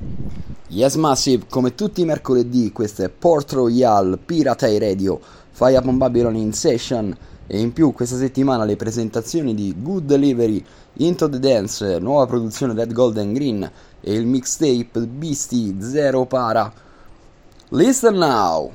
Yes Massive, come tutti i mercoledì, questo è Port Royal Pirate Radio, Fire Upon Babylon in session, e in più questa settimana le presentazioni di Good Delivery, Into the Dance, nuova produzione Dead Golden Green, e il mixtape Beastie Zero Para. Listen now!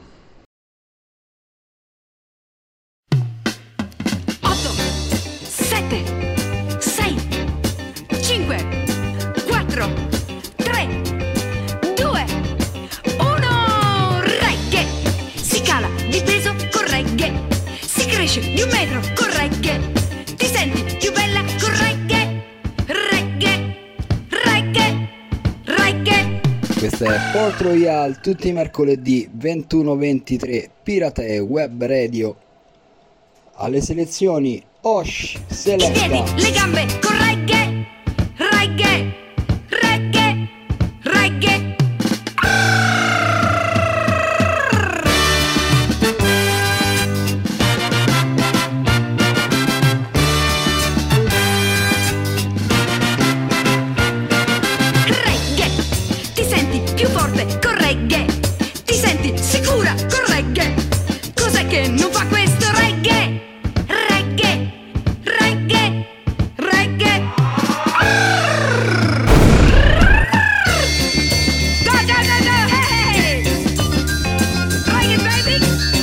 8, 7, 6, 5, 4, 3, 2, 1. Reggae! Si cala di peso con reggae. Si cresce di 1 metro con reggae. Ti senti più bella con reggae. Reggae, reggae, reggae. Questo è Port Royal, tutti i mercoledì 21-23, Pirate Web Radio. Alle selezioni Osh I Selecta. piedi, le gambe con reggae. Reggae, reggae, reggae. Reggae, ti senti più forte con reggae. Ti senti sicura con reggae. Cos'è che non fa questo reggae? Reggae, reggae, reggae. Go, go, go, go, hey! Reggae, baby!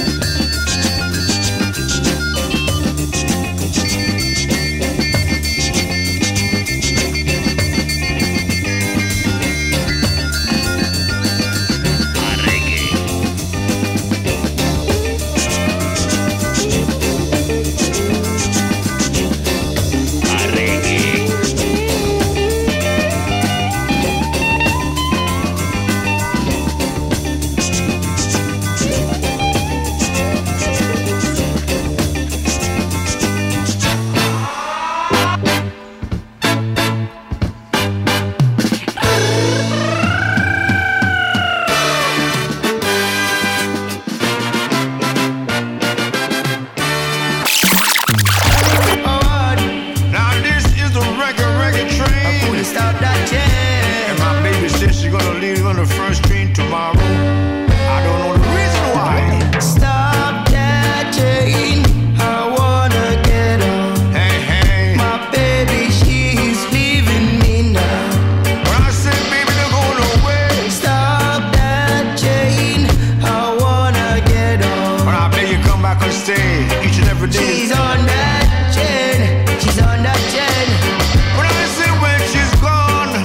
Now this is the reggae train. Stop that jam. And my baby says she's gonna leave on the first train tomorrow. I don't know the reason why. Stop that train. I wanna get on. Hey, hey. My baby, she's leaving me now. When I say baby, they're going away. Stop that train. I wanna get on. But I beg you come back and stay each and every day. She's on that chain. She's on that chain. When I say when she's gone,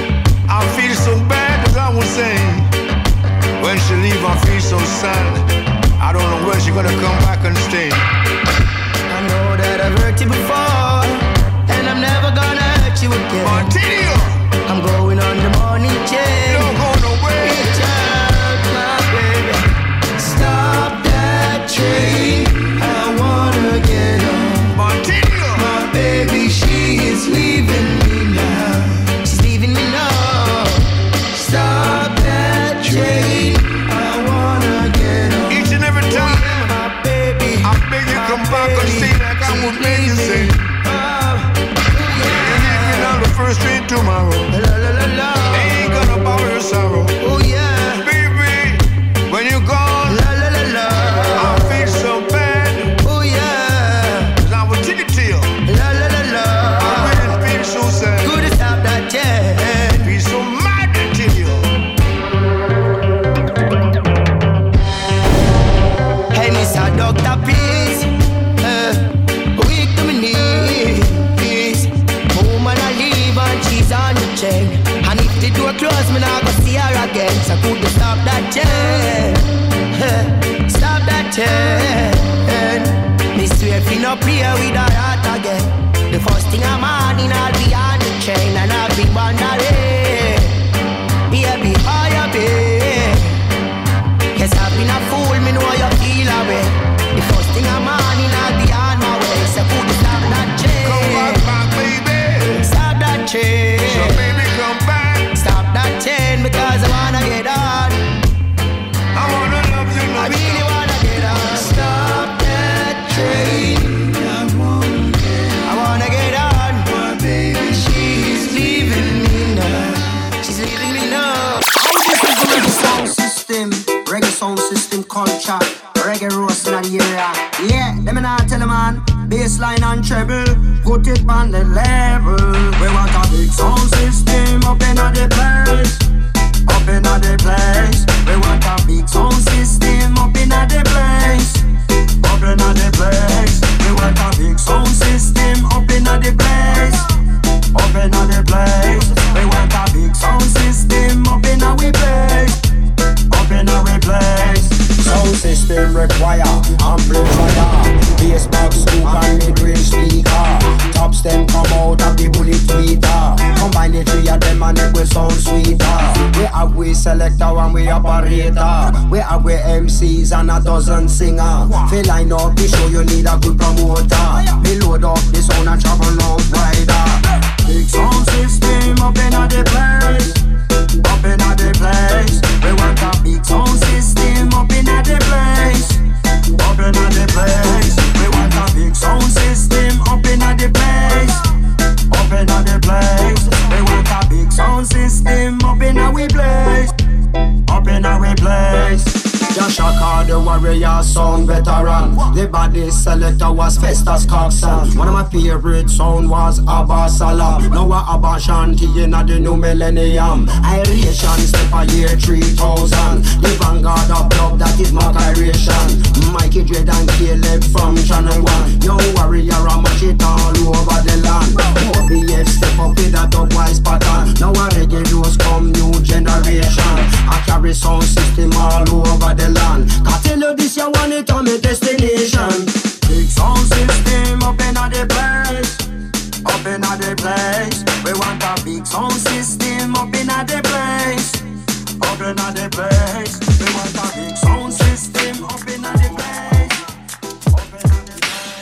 I feel so bad as I was saying. When she leave, I feel so sad. I don't know when she's gonna come back and stay. I know that I've hurt you before, and I'm never gonna hurt you again. Martinio, I'm going on the morning chain. don't go nowhere. Reach out, my baby. Stop that train. I wanna get on. Martinio, My baby, she is leaving me now. She's leaving me now. Stop that train. I wanna get on. each and every time. My baby, I beg you come back and stay like I was made to say. You're leaving on the first train tomorrow. La la la la. Ain't gonna borrow your sorrow. Oh yeah. Baby, when you're gone, La la la la. I feel so bad. Oh yeah. 'Cause I will take it to you. La la la la. I really feel so sad. Good to stop that jam. Feel so mad to you. Hey, Mr. Doctor, please. Weak to my knees. Woman, I leave and she's on the chain. And if the door closed, me not gonna see her again. So could you stop that chain? Stop that chain. Me swear if you no play with her heart again. The first thing I'm on, I'll be on the train and I'll be wondering, baby, how you been? Yes, I've been a fool, me know you feel away. The first thing I'm on, I'll be on my way. So could you stop that Come back, chain? baby. Stop that chain. So baby, come back. Stop that chain because I wanna get on. I wanna love you. I really wanna get on. Stop that train. I wanna bassline and treble, put it on the level. We want a big sound system up in the place, up in the place. We want a big sound system up in the place, up in the place. We want a big sound system up in the place, up in the place. We want a big sound system up in our place, up in our place. Sound system require amplifier, bass box, scoop and mid-range speaker. Tops them come out of the bullet tweeter. Combine the three of them and it will sound sweeter. We have we selector and we operator. We have we MCs and a dozen singer. Feel line up the show, you need a good promoter. We load up the sound and travel out wider. Big sound system up in the place, up in the place. We want a big sound system up in the place, up in the place. We want a big sound system up in the place, up in the place. We want a big sound system up in our place, up in our place. Shaka the warrior sound veteran. The body selector was Festus Coxon. One of my favorite sound was Abba Salam. Now Abba Shanti in the new millennium. Iration step a year 3000. The vanguard of love, that is my iration. Mikey Dread and Caleb from Channel 1. Young warrior a much it all over the land. OBF step up with a dubwise pattern. Now a reggae those come new generation. I carry sound system all over the land. I tell you this, you want it on my destination. Big sound system up in the place, up in the place. We want a big sound system up in the place, up in the place. We want a big sound system up in the place, up in the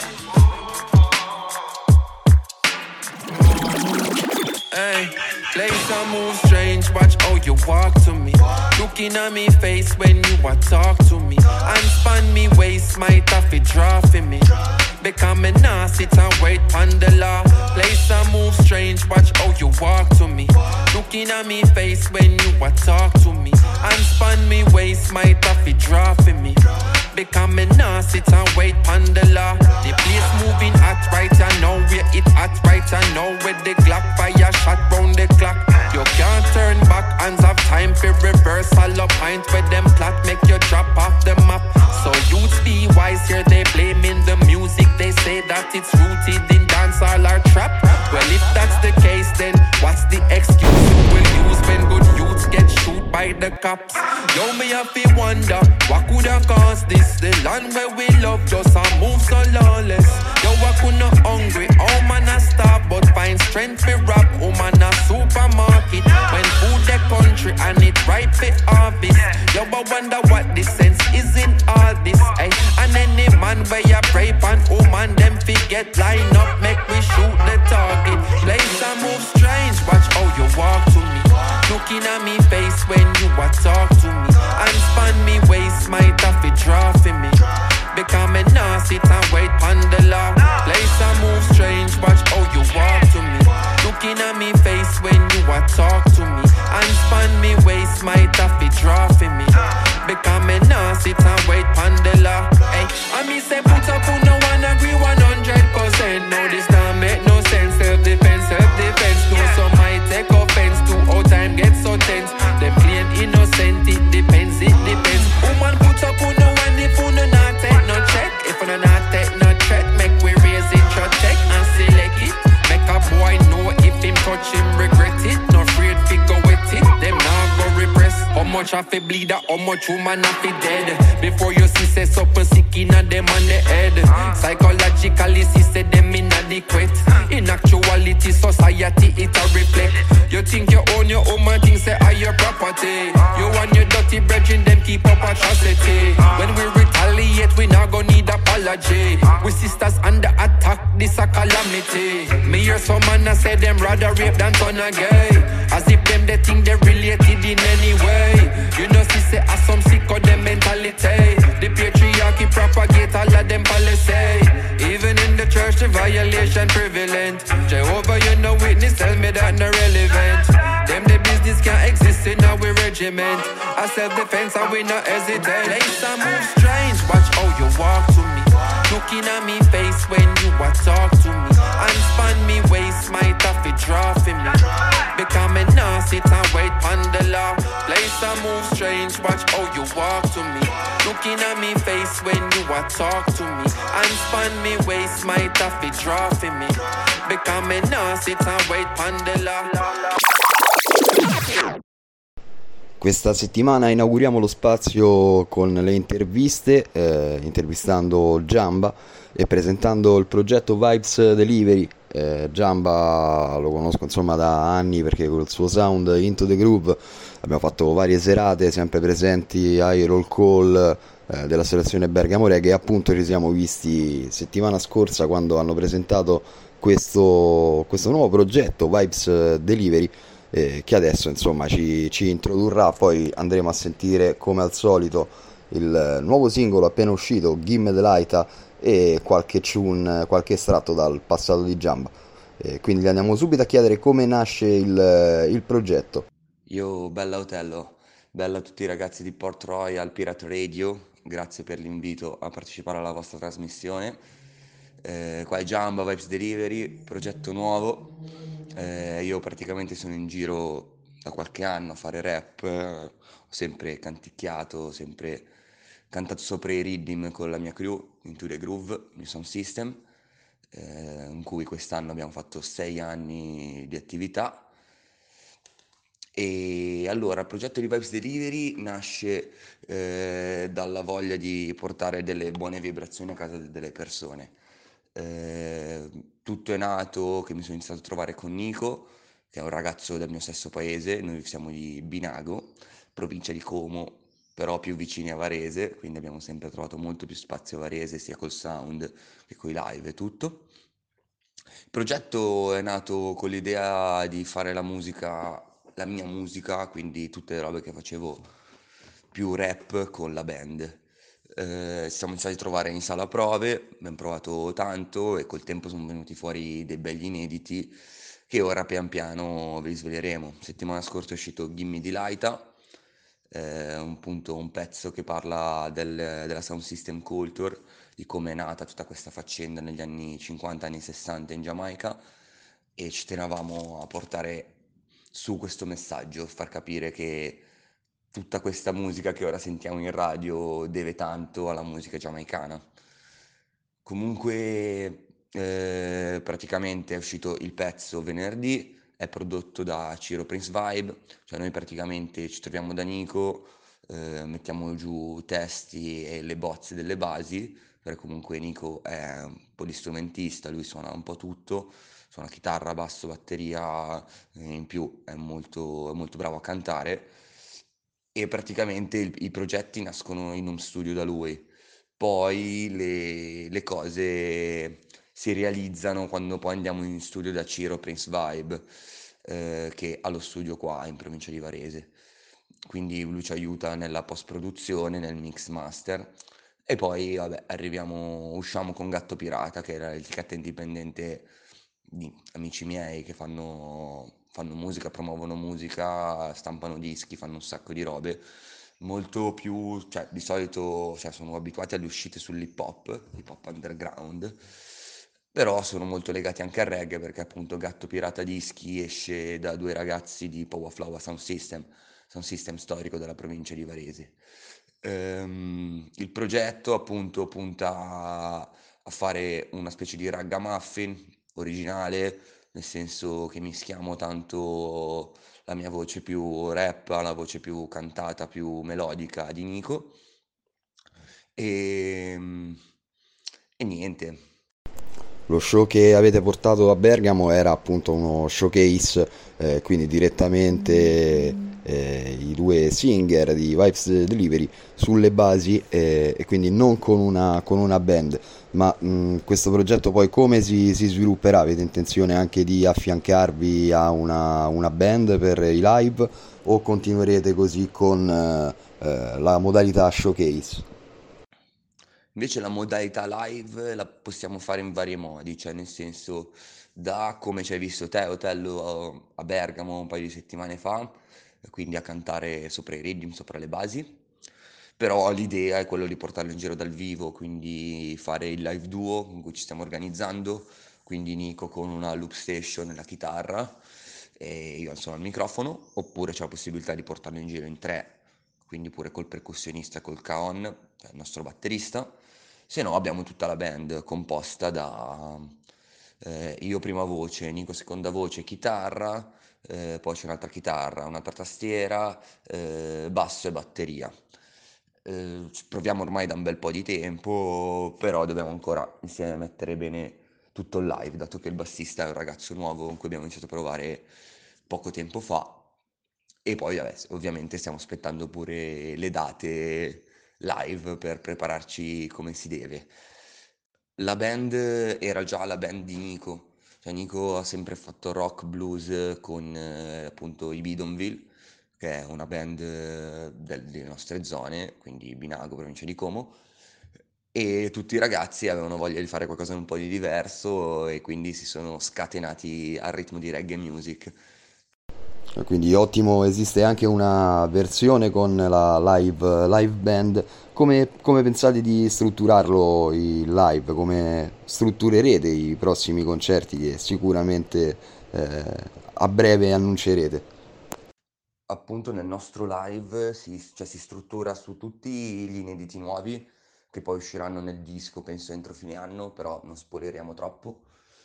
place. Hey, play some move strange, watch how you walk to me. Looking at me face when you a talk to me. And span me waist, might have to draw for me. Become me nah sit and wait on the law. Play some move strange, watch how you walk to me. Looking at me face when you a talk to me. And span me waist, might have to draw for me. Become me nah sit and wait on the law. The place moving hot right and now where it hot right and now with the Glock fire shot round the clock. You can't turn back, hands have time for reversal of pint with them plot make you drop off the map. So youths be wise here, they blaming the music. They say that it's rooted in dancehall or trap. Well, if that's the case, then what's the excuse you will use when good youths get shoot by the cops? Yo, me have to wonder, what could have caused this? The land where we love just a move so lawless. Yo, I could not hungry, oh man I starve, but find strength for rap, oh man a supermarket. When food the country and it ripe for harvest. Yo, I wonder what the sense is in all this, ay. And any man where you pray pan, oh man them forget line up, make we shoot the target. Place and move strange, watch how you walk to me. Looking at me face when you a talk to me. And span me waist, might have to draw for me. Become me nah sit and wait on the law. Place and move strange, watch how you walk to me. Looking at me face when you a talk to me. And span me waist, might have to draw for me. Become me nah sit and wait on the law. Hey, and me say put up on no one agree 100%. No, this don't make no sense. Self-defense, self-defense. No, some might take offense to how time gets so tense. Them plain innocent, it depends, it depends. Woman put up on no one if you no not take no check. If you no not take no check, make we raise it, your check and select it. Make a boy know if him touch him regret it. No afraid fi go with it, them nah go repress. How much I fi bleed, how much woman I fi dead. Before you see say something sick inna them on the head. Psychologically see say them inadequate. In actuality society it a reflect. You think you own your own man, think say are your property. You want your dirty brethren, them keep up atrocity. When we retaliate we not gon' need apology. We sisters under attack, this a calamity. Me hear some man a say them rather rape than turn a gay. As if them they think they related in any way. You know see say as some sick of them mentality. The patriarchy propagate all of them policy. Even in the church the violation prevalent. Jehovah you know witness tell me that no relevant. Them the business can't exist in our regiment. A self-defense and we not hesitate. Place and move strange, watch how you walk to me. Looking at me face when you a talk to me. Unspan me waist, might have to draw for me. Become a sit and wait on the law. Place a move strange, watch how you walk to me. Looking at me face when you a talk to me. Unspan me waist, might have to draw for me. Become a sit and wait on the law. Questa settimana inauguriamo lo spazio con le interviste, intervistando Giamba e presentando il progetto Vibes Delivery. Giamba lo conosco insomma da anni perché con il suo sound Into the Groove abbiamo fatto varie serate sempre presenti ai roll call dell'associazione Bergamo Reggae, e appunto ci siamo visti settimana scorsa quando hanno presentato questo nuovo progetto Vibes Delivery, che adesso insomma ci introdurrà. Poi andremo a sentire come al solito il nuovo singolo appena uscito, Gimme the Light, e qualche tune, qualche estratto dal passato di Giamba. Quindi gli andiamo subito a chiedere come nasce il progetto. Io, bella Otello, bella a tutti i ragazzi di Port Royal Pirate Radio, grazie per l'invito a partecipare alla vostra trasmissione. Qua è Giamba, Vibes Delivery, progetto nuovo. Io praticamente sono in giro da qualche anno a fare rap, ho sempre canticchiato, sempre cantato sopra i rhythm con la mia crew, Into the Groove, il mio sound system, in cui quest'anno abbiamo fatto 6 anni di attività. E allora il progetto di Vibes Delivery nasce dalla voglia di portare delle buone vibrazioni a casa delle persone. Tutto è nato che mi sono iniziato a trovare con Nico, che è un ragazzo del mio stesso paese. Noi siamo di Binago, provincia di Como, però più vicini a Varese, quindi abbiamo sempre trovato molto più spazio a Varese, sia col sound che coi live e tutto. Il progetto è nato con l'idea di fare la musica, la mia musica, quindi tutte le robe che facevo più rap con la band. Ci siamo iniziati a trovare in sala prove, abbiamo provato tanto e col tempo sono venuti fuori dei begli inediti che ora pian piano vi sveleremo. Settimana scorsa è uscito Gimme the Light, un pezzo che parla della sound system culture, di come è nata tutta questa faccenda negli anni 50, anni 60 in Giamaica, e ci tenevamo a portare su questo messaggio, far capire che tutta questa musica che ora sentiamo in radio deve tanto alla musica giamaicana. Comunque, praticamente è uscito il pezzo venerdì, è prodotto da Ciro Prince Vibe, cioè noi praticamente ci troviamo da Nico, mettiamo giù testi e le bozze delle basi, perché comunque Nico è un polistrumentista, lui suona un po' tutto, suona chitarra, basso, batteria, in più è molto bravo a cantare, e praticamente i progetti nascono in un studio da lui. Poi le cose si realizzano quando poi andiamo in studio da Ciro Prince Vibe, che ha lo studio qua in provincia di Varese. Quindi lui ci aiuta nella post-produzione, nel mix master. E poi, vabbè, usciamo con Gatto Pirata, che era l'etichetta indipendente di amici miei che fanno musica, promuovono musica, stampano dischi, fanno un sacco di robe. Molto più, cioè di solito, cioè, sono abituati alle uscite sull'hip hop underground, però sono molto legati anche al reggae, perché appunto Gatto Pirata Dischi esce da due ragazzi di Power Flower Sound System storico della provincia di Varese. Il progetto appunto punta a fare una specie di ragamuffin originale, nel senso che mischiamo tanto la mia voce più rap alla voce più cantata, più melodica di Nico. E, e niente. Lo show che avete portato a Bergamo era appunto uno showcase, quindi direttamente i due singer di Vibes Delivery sulle basi, e quindi non con una band. Ma questo progetto poi come si svilupperà? Avete intenzione anche di affiancarvi a una band per i live, o continuerete così con la modalità showcase? Invece la modalità live la possiamo fare in vari modi, cioè nel senso, da come ci hai visto te, Otello, a Bergamo un paio di settimane fa, quindi a cantare sopra i rhythm, sopra le basi, però l'idea è quello di portarlo in giro dal vivo, quindi fare il live duo in cui ci stiamo organizzando, quindi Nico con una loop station e la chitarra e io insomma al microfono, oppure c'è la possibilità di portarlo in giro in 3, quindi pure col percussionista, col Kaon, il nostro batterista, se no abbiamo tutta la band composta da io prima voce, Nico seconda voce, chitarra, poi c'è un'altra chitarra, un'altra tastiera, basso e batteria. Ci proviamo ormai da un bel po' di tempo, però dobbiamo ancora insieme mettere bene tutto il live, dato che il bassista è un ragazzo nuovo con cui abbiamo iniziato a provare poco tempo fa. E poi ovviamente stiamo aspettando pure le date live per prepararci come si deve. La band era già la band di Nico, cioè Nico ha sempre fatto rock blues con appunto i Bidonville, che è una band delle nostre zone, quindi Binago, provincia di Como, e tutti i ragazzi avevano voglia di fare qualcosa un po' di diverso e quindi si sono scatenati al ritmo di reggae music. Quindi ottimo, esiste anche una versione con la live band. Come pensate di strutturarlo il live? Come strutturerete i prossimi concerti che sicuramente a breve annuncerete? Appunto nel nostro live si struttura su tutti gli inediti nuovi che poi usciranno nel disco, penso entro fine anno, però non spoileriamo troppo,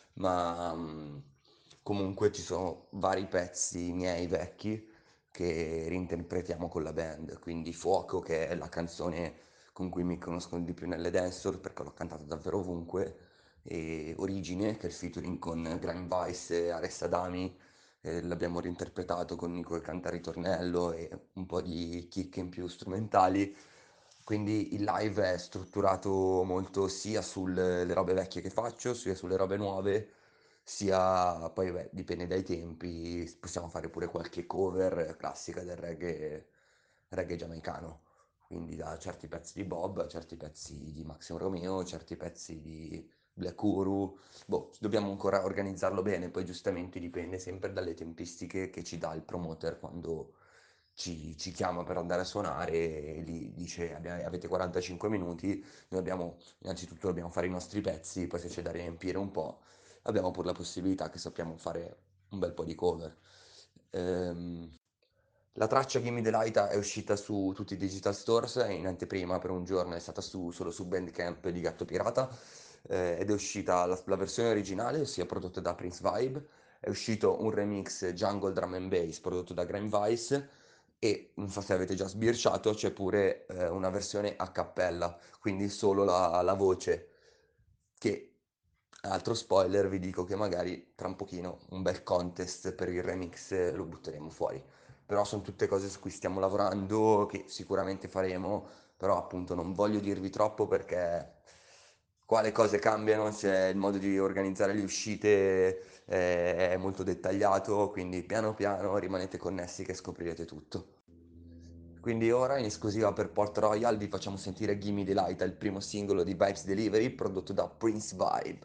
ma comunque ci sono vari pezzi miei vecchi che reinterpretiamo con la band, quindi Fuoco che è la canzone con cui mi conoscono di più nelle dancehall perché l'ho cantata davvero ovunque, e Origine che è il featuring con Grime Vice e Aresta Dami, l'abbiamo reinterpretato con Nico che canta il ritornello e un po' di kick in più strumentali. Quindi il live è strutturato molto sia sulle robe vecchie che faccio, sia sulle robe nuove, sia poi dipende dai tempi, possiamo fare pure qualche cover classica del reggae giamaicano, quindi da certi pezzi di Bob a certi pezzi di Maximo Romeo, certi pezzi di Black Uru. Boh, dobbiamo ancora organizzarlo bene, poi giustamente dipende sempre dalle tempistiche che ci dà il promoter quando ci chiama per andare a suonare e gli dice avete 45 minuti, innanzitutto dobbiamo fare i nostri pezzi, poi se c'è da riempire un po', abbiamo pure la possibilità che sappiamo fare un bel po' di cover. Ehm, la traccia Gimme the Light è uscita su tutti i digital stores, e in anteprima per un giorno è stata solo su Bandcamp di Gatto Pirata, ed è uscita la versione originale, ossia prodotta da Prince Vibe, è uscito un remix Jungle Drum and Bass prodotto da Grime Vice e non so se avete già sbirciato, c'è pure una versione a cappella, quindi solo la voce, che altro spoiler vi dico che magari tra un pochino un bel contest per il remix lo butteremo fuori. Però sono tutte cose su cui stiamo lavorando, che sicuramente faremo, però appunto non voglio dirvi troppo perché qua le cose cambiano, c'è il modo di organizzare le uscite è molto dettagliato, quindi piano piano rimanete connessi che scoprirete tutto. Quindi ora in esclusiva per Port Royal vi facciamo sentire Gimme the Light, il primo singolo di Vibes Delivery prodotto da Prince Vibe.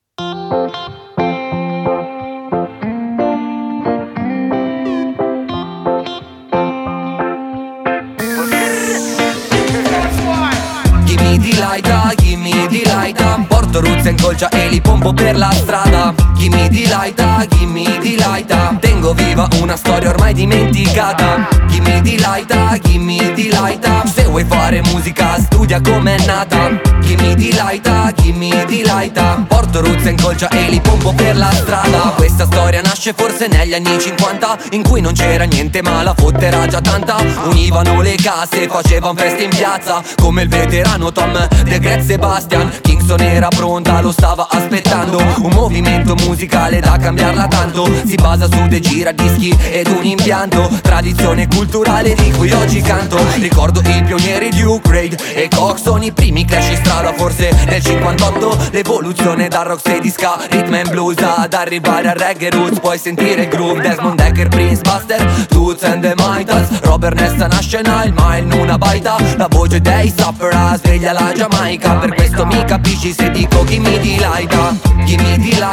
Gimme the light, porto ruzza in colcia e li pompo per la strada. Gimme the light, tengo viva una storia ormai dimenticata. Gimme the light, se vuoi fare musica studia com'è nata. Gimme the light, porto ruzza in colcia e li pompo per la strada. Questa storia nasce forse negli anni 50, in cui non c'era niente ma la fottera già tanta. Univano le case, facevano feste in piazza, come il veterano Tom De Gret Sebastian. Kingston era pronta, lo stava aspettando, un movimento musicale da cambiarla tanto. Si basa su dei giradischi ed un impianto, tradizione culturale di cui oggi canto. Ricordo i pionieri Duke Reid e Coxon, i primi Clash in strada forse nel 58. L'evoluzione dal rocksteady ska, rhythm and blues ad arrivare al reggae roots. Puoi sentire il groove, Desmond Decker, Prince Buster, Toots and the Mitas, Robert Nesta nasce Nile Mile in una baita. La voce dei Sufferers sveglia la Giamaica, per questo mi capisci se dico gimme the light, gimme the light,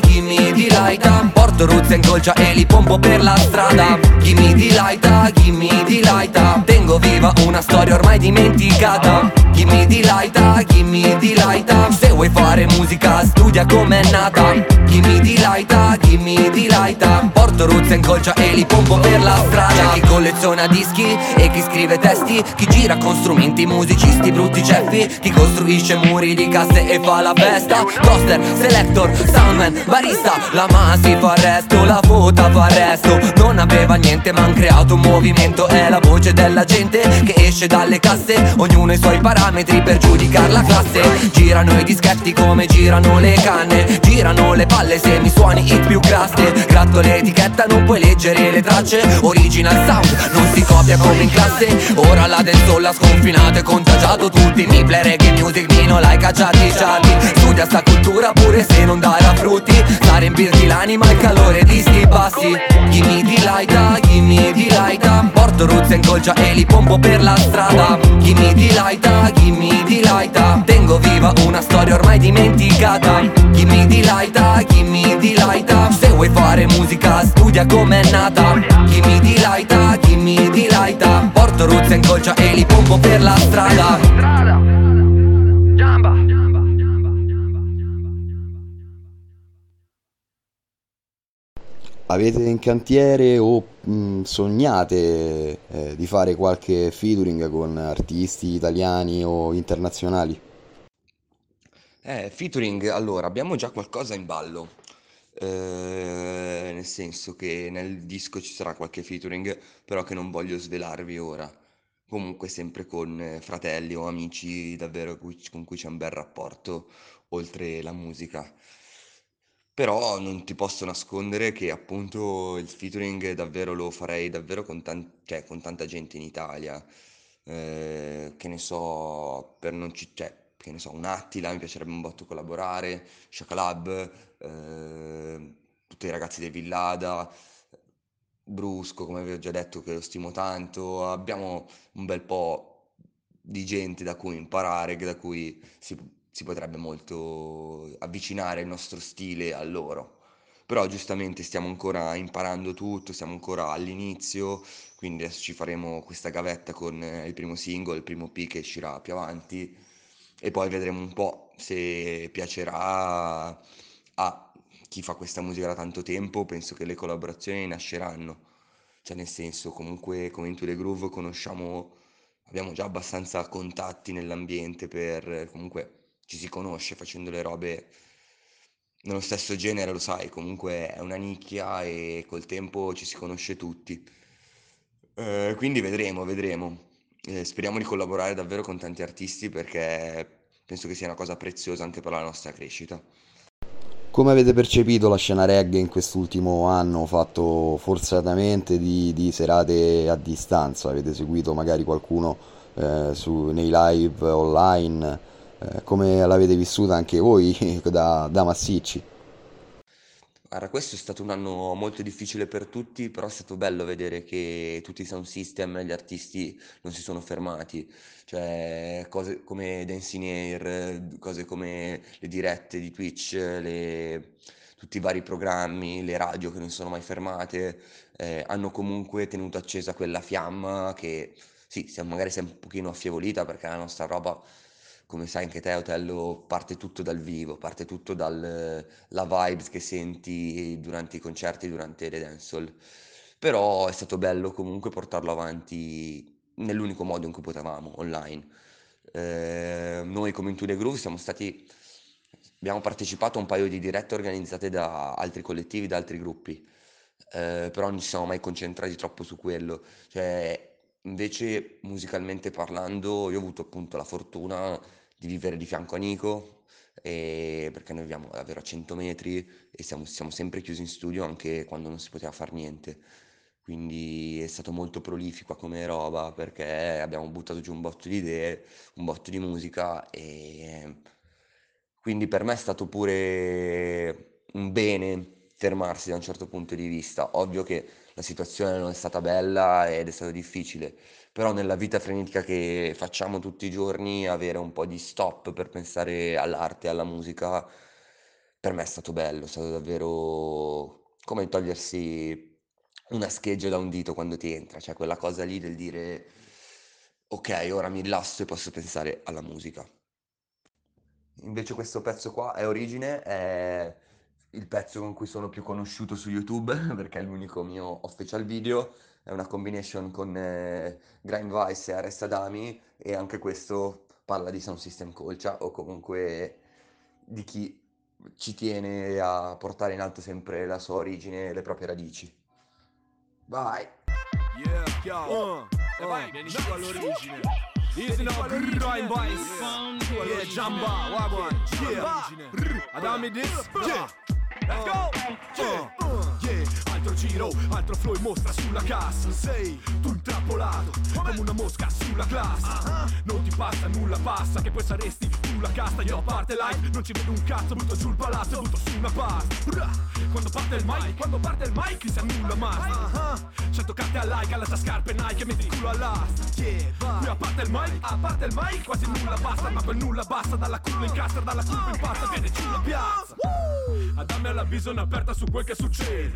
gimme di laita. Porto ruzza in colcia e li pompo per la strada. Gimme di laita, gimme di laita. Tengo viva una storia ormai dimenticata. Gimme di laita, gimme di laita. Se vuoi fare musica studia com'è nata. Gimme di laita, gimme di laita. Porto ruzza in colcia e li pompo per la strada. C'è chi colleziona dischi e chi scrive testi, chi gira con strumenti musicisti brutti ceffi, chi costruisce muri di casse e fa la festa. Toaster, selector, soundman, barista. La Masi fa il resto, la Vota fa il resto. Non aveva niente ma han creato un movimento. È la voce della gente che esce dalle casse. Ognuno ha i suoi parametri per giudicare la classe. Girano i dischetti come girano le canne. Girano le palle se mi suoni hit più grasse. Gratto l'etichetta, non puoi leggere le tracce. Original sound, non si copia come in classe. Ora la dancehall ha sconfinato e contagiato tutti. Mi play reggae music, Nino like cacciati studia sta cultura pure se non darà frutti. Stare in birti l'anima, il calore di sti passi. Gimme di laita, gimme di laita. Porto ruzza in colcia e li pompo per la strada. Gimme di laita, gimme di laita. Tengo viva una storia ormai dimenticata. Gimme di laita, gimme di laita. Se vuoi fare musica studia com'è nata. Gimme di laita, gimme di laita. Porto ruzza in colcia e li pompo per la strada. Avete in cantiere o sognate di fare qualche featuring con artisti italiani o internazionali? Featuring, allora, abbiamo già qualcosa in ballo, nel senso che nel disco ci sarà qualche featuring, però che non voglio svelarvi ora. Comunque sempre con fratelli o amici davvero con cui c'è un bel rapporto, oltre la musica. Però non ti posso nascondere che appunto il featuring davvero lo farei davvero cioè, con tanta gente in Italia. Che ne so, che ne so, un Attila, mi piacerebbe un botto collaborare, Shakalab, tutti i ragazzi dei Villada, Brusco, come vi ho già detto che lo stimo tanto. Abbiamo un bel po' di gente da cui imparare, da cui si potrebbe molto avvicinare il nostro stile a loro. Però giustamente stiamo ancora imparando tutto, siamo ancora all'inizio, quindi adesso ci faremo questa gavetta con il primo singolo, il primo P che uscirà più avanti e poi vedremo un po' se piacerà a chi fa questa musica da tanto tempo. Penso che le collaborazioni nasceranno, cioè nel senso comunque come Into the Groove abbiamo già abbastanza contatti nell'ambiente per comunque ci si conosce facendo le robe nello stesso genere, lo sai, comunque è una nicchia e col tempo ci si conosce tutti. Quindi vedremo. Speriamo di collaborare davvero con tanti artisti perché penso che sia una cosa preziosa anche per la nostra crescita. Come avete percepito la scena reggae in quest'ultimo anno fatto forzatamente di serate a distanza? Avete seguito magari qualcuno nei live online? Come l'avete vissuta anche voi da massicci? Guarda, questo è stato un anno molto difficile per tutti, però è stato bello vedere che tutti i sound system e gli artisti non si sono fermati, cioè cose come Dancing Air, cose come le dirette di Twitch, tutti i vari programmi, le radio che non si sono mai fermate, hanno comunque tenuto accesa quella fiamma che sì, magari si è un pochino affievolita perché la nostra roba, come sai anche te, Otello, parte tutto dal vivo, parte tutto dalla vibes che senti durante i concerti, durante le dancehall. Però è stato bello comunque portarlo avanti nell'unico modo in cui potevamo, online. Noi come Into the Groove abbiamo partecipato a un paio di dirette organizzate da altri collettivi, da altri gruppi, però non ci siamo mai concentrati troppo su quello. Cioè, invece musicalmente parlando, io ho avuto appunto la fortuna di vivere di fianco a Nico, perché noi viviamo davvero a 100 metri e siamo sempre chiusi in studio anche quando non si poteva fare niente. Quindi è stato molto prolifico come roba perché abbiamo buttato giù un botto di idee, un botto di musica e quindi per me è stato pure un bene fermarsi da un certo punto di vista. Ovvio che la situazione non è stata bella ed è stato difficile, però nella vita frenetica che facciamo tutti i giorni, avere un po' di stop per pensare all'arte, alla musica, per me è stato bello, è stato davvero come togliersi una scheggia da un dito quando ti entra, cioè quella cosa lì del dire ok, ora mi rilasso e posso pensare alla musica. Invece questo pezzo qua è Origine, è il pezzo con cui sono più conosciuto su YouTube perché è l'unico mio official video, è una combination con Grime Vice e Arrest Adami e anche questo parla di Sound System Culture o comunque di chi ci tiene a portare in alto sempre la sua origine e le proprie radici. Vai! Yeah, chiaro. Vai, vieni giù all'origine. Easy now, Grime Vice. Yeah, Jamba, Wagwan. Yeah, Adami this. Yeah. Let's go! Yeah, altro giro, altro flow in mostra sulla cassa. Sei tu intrappolato come una mosca sulla classe. Non ti passa, nulla passa, che poi saresti tu la casta. Io a parte live, non ci vedo un cazzo, butto giù il palazzo, butto su una pasta. Quando parte il mic, si annulla mai. 100 carte a like, alla scarpe Nike, metti il culo all'asta. Yeah, qui a parte il mic, quasi nulla basta. Ma quel nulla basta, dalla curva incastra, dalla curva impasta, viene giù la piazza. Adame alla visione aperta su quel che succede.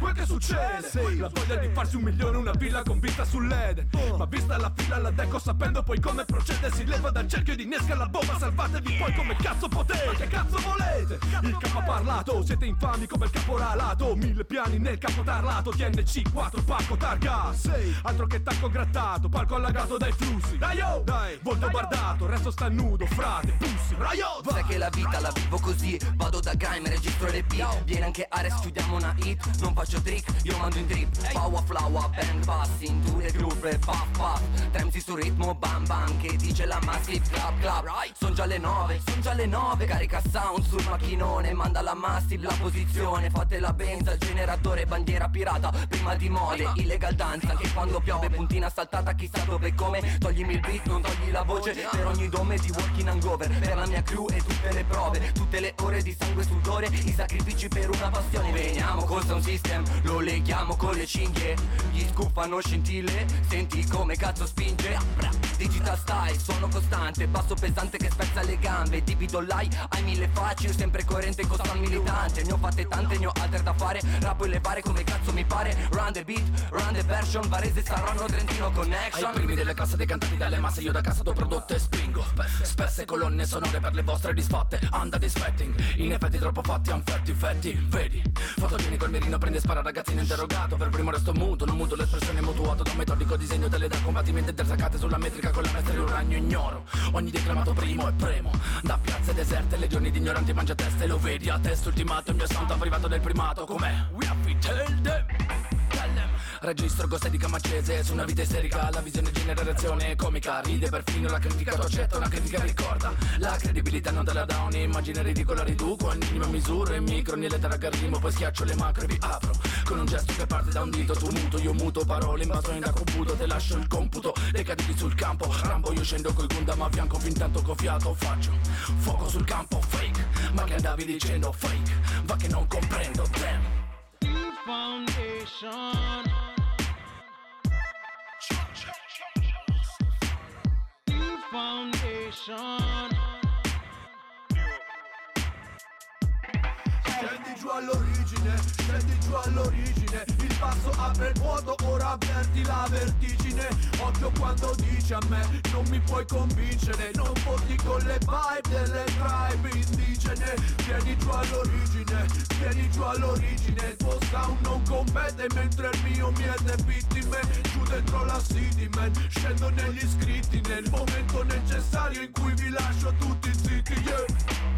La voglia di farsi 1 milione, una villa con vista sul LED. Ma vista la fila, la deco sapendo poi come procede. Si leva dal cerchio ed innesca la bomba. Salvatevi poi come cazzo potete. Ma che cazzo volete? Il capo ha parlato, siete infami come il caporalato. 1000 piani nel capotarlato. TNC 4 pacco targa 6. Altro che tacco grattato, palco allagato dai flussi. Dai oh, dai, volto bardato, resto sta nudo, frate, pussi. Riot, sai che la vita la vivo così. Vado da grime, registro le beat. Viene anche Ares, chiudiamo una hit. Non faccio trick, io mando in drip. Power flower, bang bass, into the groove e puff puff. Tremsi sul ritmo, bam bam, che dice la massive clap clap. Son già le 9, carica sound sul macchinone. Manda la massive, la posizione. Fate la benza, generatore, bandiera pirata. Prima di mode, illegal dance. Anche quando piove, puntina saltata, chissà dove e come. Toglimi il beat, non togli la voce. Per ogni dome di working hangover. Per la mia crew e tutte le prove. Tutte le ore di sangue e sudore. I sacrifici per una passione. Veniamo col sound system, lo leghiamo con le cinghie. Gli scoop fanno scintille, senti come cazzo spinge. Digital style, suono costante, basso pesante che spezza le gambe. Divido l'hai, hai 1000 facce, io sempre coerente con sound militante. Ne ho fatte tante, ne ho altre da fare. Rappo e levare come cazzo mi pare. Run the beat, run the version. Varese, Saronno, Trentino Connection. Ai primi delle casse dei cantanti dalle masse, io da casa do prodotto e spingo. Spesse colonne sonore per le vostre disfatte. Anda dispetting, in effetti troppo fatti, anfetti, fetti. Vedi, fotogenico il mirino, prende e spara ragazzino interrogato. Per primo resto muto, non muto l'espressione mutuato da un metodico disegno delle da combattimento intersaccate sulla metrica con la maestra di un ragno ignoro. Ogni declamato primo e premo, da piazze deserte, legioni di ignoranti mangiateste. Lo vedi a testa ultimato, il mio sound ha privato del primato. Com'è? We have to tell them. Registro gostedica macese su una vita isterica. La visione generazione comica. Ride perfino la critica, tu accetta una critica, ricorda. La credibilità non te la dà un'immagine ridicola. Riduco a minima misura e micro ogni lettera che arrivo. Poi schiaccio le macro e vi apro con un gesto che parte da un dito. Tu muto, io muto, parole invasoni da computo. Te lascio il computo, dei caduti sul campo. Rambo, io scendo coi Gundam a fianco. Fin tanto che ho fiato faccio fuoco sul campo. Fake, ma che andavi dicendo fake? Va che non comprendo, damn. Foundation. Foundation. Scendi giù all'origine, il passo apre il vuoto, ora avverti la vertigine. Occhio quando dici a me, non mi puoi convincere. Non fotti con le vibe delle tribe indigene. Vieni giù all'origine, il tuo sound non compete mentre il mio miete vittime. Giù dentro la city man, scendo negli scritti, nel momento necessario in cui vi lascio tutti zitti, yeah.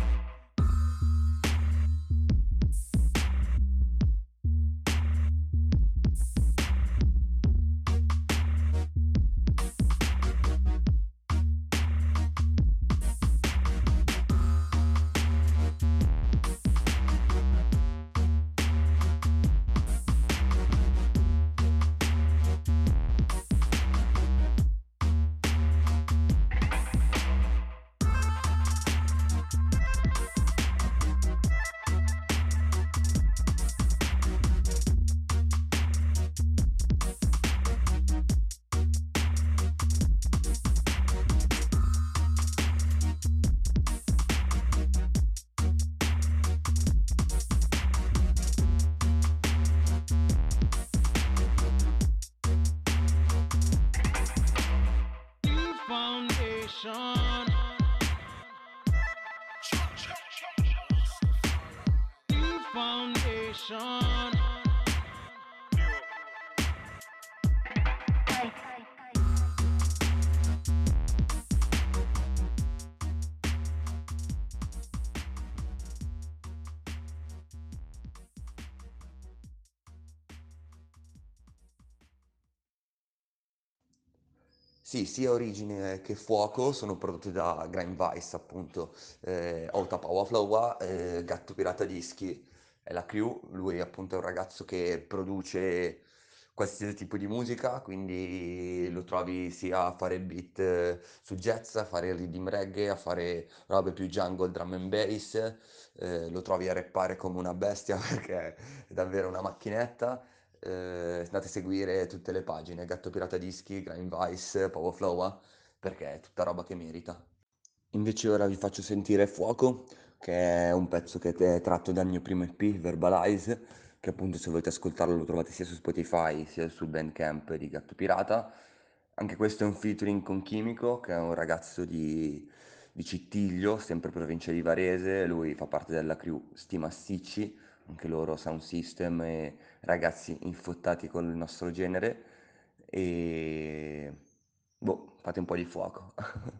Sì, sia Origine che Fuoco sono prodotti da Grime Vice, appunto, Outa Power Flowa, Gatto Pirata Dischi è la crew, lui appunto è un ragazzo che produce qualsiasi tipo di musica, quindi lo trovi sia a fare beat su jazz, a fare rhythm reggae, a fare robe più jungle, drum and bass, lo trovi a rappare come una bestia perché è davvero una macchinetta. Andate a seguire tutte le pagine, Gatto Pirata Dischi, Grime Vice, Power Flowa, perché è tutta roba che merita. Invece ora vi faccio sentire Fuoco, che è un pezzo che è tratto dal mio primo EP, Verbalize, che appunto se volete ascoltarlo lo trovate sia su Spotify sia sul Bandcamp di Gatto Pirata. Anche questo è un featuring con Chimico, che è un ragazzo di Cittiglio, sempre provincia di Varese, lui fa parte della crew Stima Sticci, anche loro sound system e ragazzi infottati con il nostro genere e boh, fate un po' di fuoco.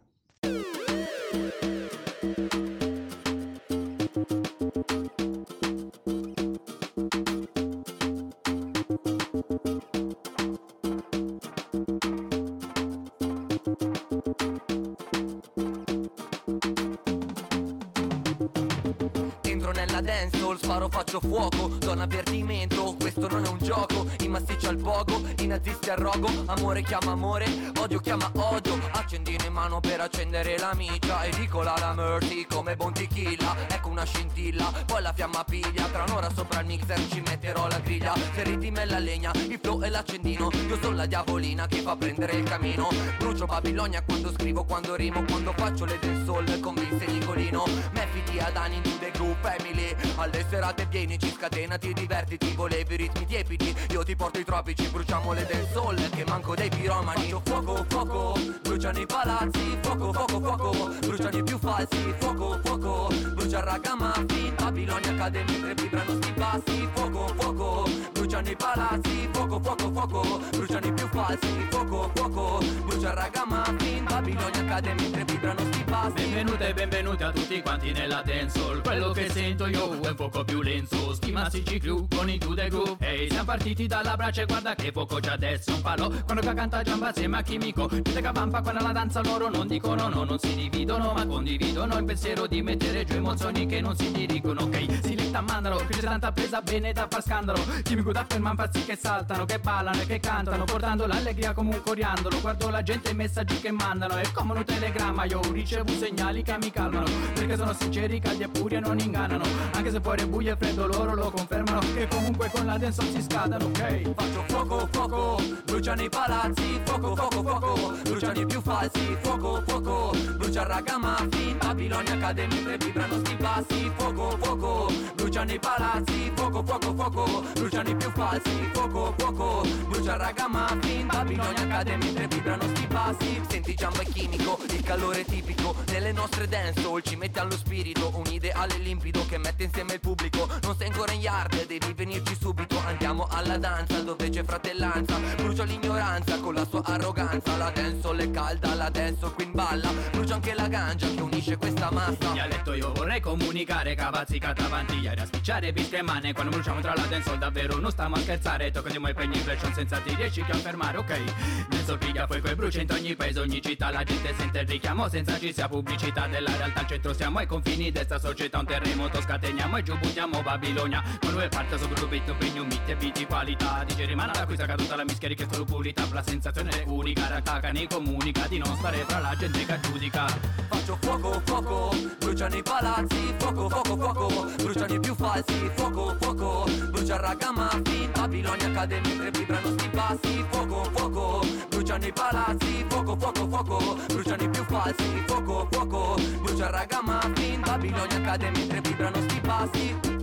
Entro nella dancehall, sparo, faccio fuoco, do un avvertimento, questo non è un gioco. I massicci al pogo, i nazisti al rogo, amore chiama amore, odio chiama odio. Accendino in mano per accendere la miccia, edicola la mercy come buon tequila. Ecco una scintilla, poi la fiamma piglia, tra un'ora sopra il mixer ci metterò la griglia. Se il ritmo è la legna, il flow è l'accendino, io sono la diavolina che fa prendere il camino. Brucio Babilonia quando scrivo, quando rimo, quando faccio le dancehall con Vince e Nicolino. Mefiti ad anni in the group family, alle serate pieni ci scatenati, divertiti, volevi ritmi tiepidi, io ti porto i tropici, bruciamo le dancehall che manco dei piromani. Faccio fuoco, fuoco, bruciano i palazzi, fuoco, fuoco, fuoco, bruciano i più falsi, fuoco, fuoco, brucia il ragamuffin, Babilonia cade mentre vibrano sti bassi, fuoco, fuoco, bruciano i palazzi, fuoco, fuoco, fuoco, bruciano i più falsi, fuoco, fuoco, brucia il ragamuffin, Babilonia cade mentre vibrano sti bassi. Benvenute e benvenuti a tutti quanti nella dancehall. Quello che sento io è un poco più lenzo, sti massicci crew con i to the groove. Ehi, siamo partiti dalla brace, guarda che fuoco già adesso un palo. Quando canta Giamba assieme a Chimico, gente che vampa quando la danza loro non dicono no, non si dividono ma condividono il pensiero di mettere giù emozioni che non si dirigono. Ok, si letta mandalo, qui c'è tanta presa bene da far scandalo. Chimico da ferman pazzi che saltano, che ballano e che cantano, portando l'allegria come un coriandolo. Guardo la gente e i messaggi che mandano, è come un telegramma, io ricevo segnali che mi calmano, perché sono sinceri, caldi e puri e non ingannano. Anche se fuori è buio e freddo loro lo confermano, che comunque con la dancehall si scaldano. Ok, faccio fuoco, fuoco, bruciano i palazzi, fuoco, fuoco, fuoco, bruciano i più falsi, fuoco, fuoco, brucia il ragamuffin, Babilonia cade mentre vibrano sti bassi, fuoco, fuoco, bruciano i palazzi, fuoco, fuoco, fuoco, bruciano i più falsi, fuoco, fuoco, brucia il ragamuffin, Babilonia cade mentre vibrano sti bassi. Senti Giamba e Chimico, il calore tipico nelle nostre dancehall, ci mette allo spirito un ideale limpido che mette insieme il pubblico. Non sei ancora in yard, devi venirci subito, andiamo alla danza dove c'è fratellanza, brucia l'ignoranza con la sua arroganza. La dancehall è calda, la dancehall qui in balla, brucia anche la ganja che unisce questa massa. Dialetto io vorrei comunicare, cavazzi catavantiglia da spicciare bische e mane. Quando bruciamo tra la dancehall davvero non stiamo a scherzare, tocchiamo i pegni in fashion senza ti riesci a fermare. Ok, dancehall piglia fuoco e brucia in ogni paese, ogni città, la gente sente il richiamo senza ci sia pubblicità della realtà. Al centro siamo ai confini desta società, un terremoto scateniamo e giù buttiamo Babilonia. Con noi parte sopra un beat, impegno, miti e beat di qualità. Dice rimane la questa caduta la mischia che solo pulita. La sensazione è unica, realtà che ne comunica, di non stare fra la gente che giudica. Faccio fuoco, fuoco, bruciano i palazzi, fuoco, fuoco, fuoco, bruciano i più falsi, fuoco, fuoco, brucia il ragamuffin, Babilonia cade mentre vibrano sti bassi, fuoco, fuoco, bruciano i palazzi, fuoco, fuoco, fuoco, bruciano i più falsi, fuoco, fuoco, brucia il ragamuffin, Babilonia cade mentre vibrano sti bassi.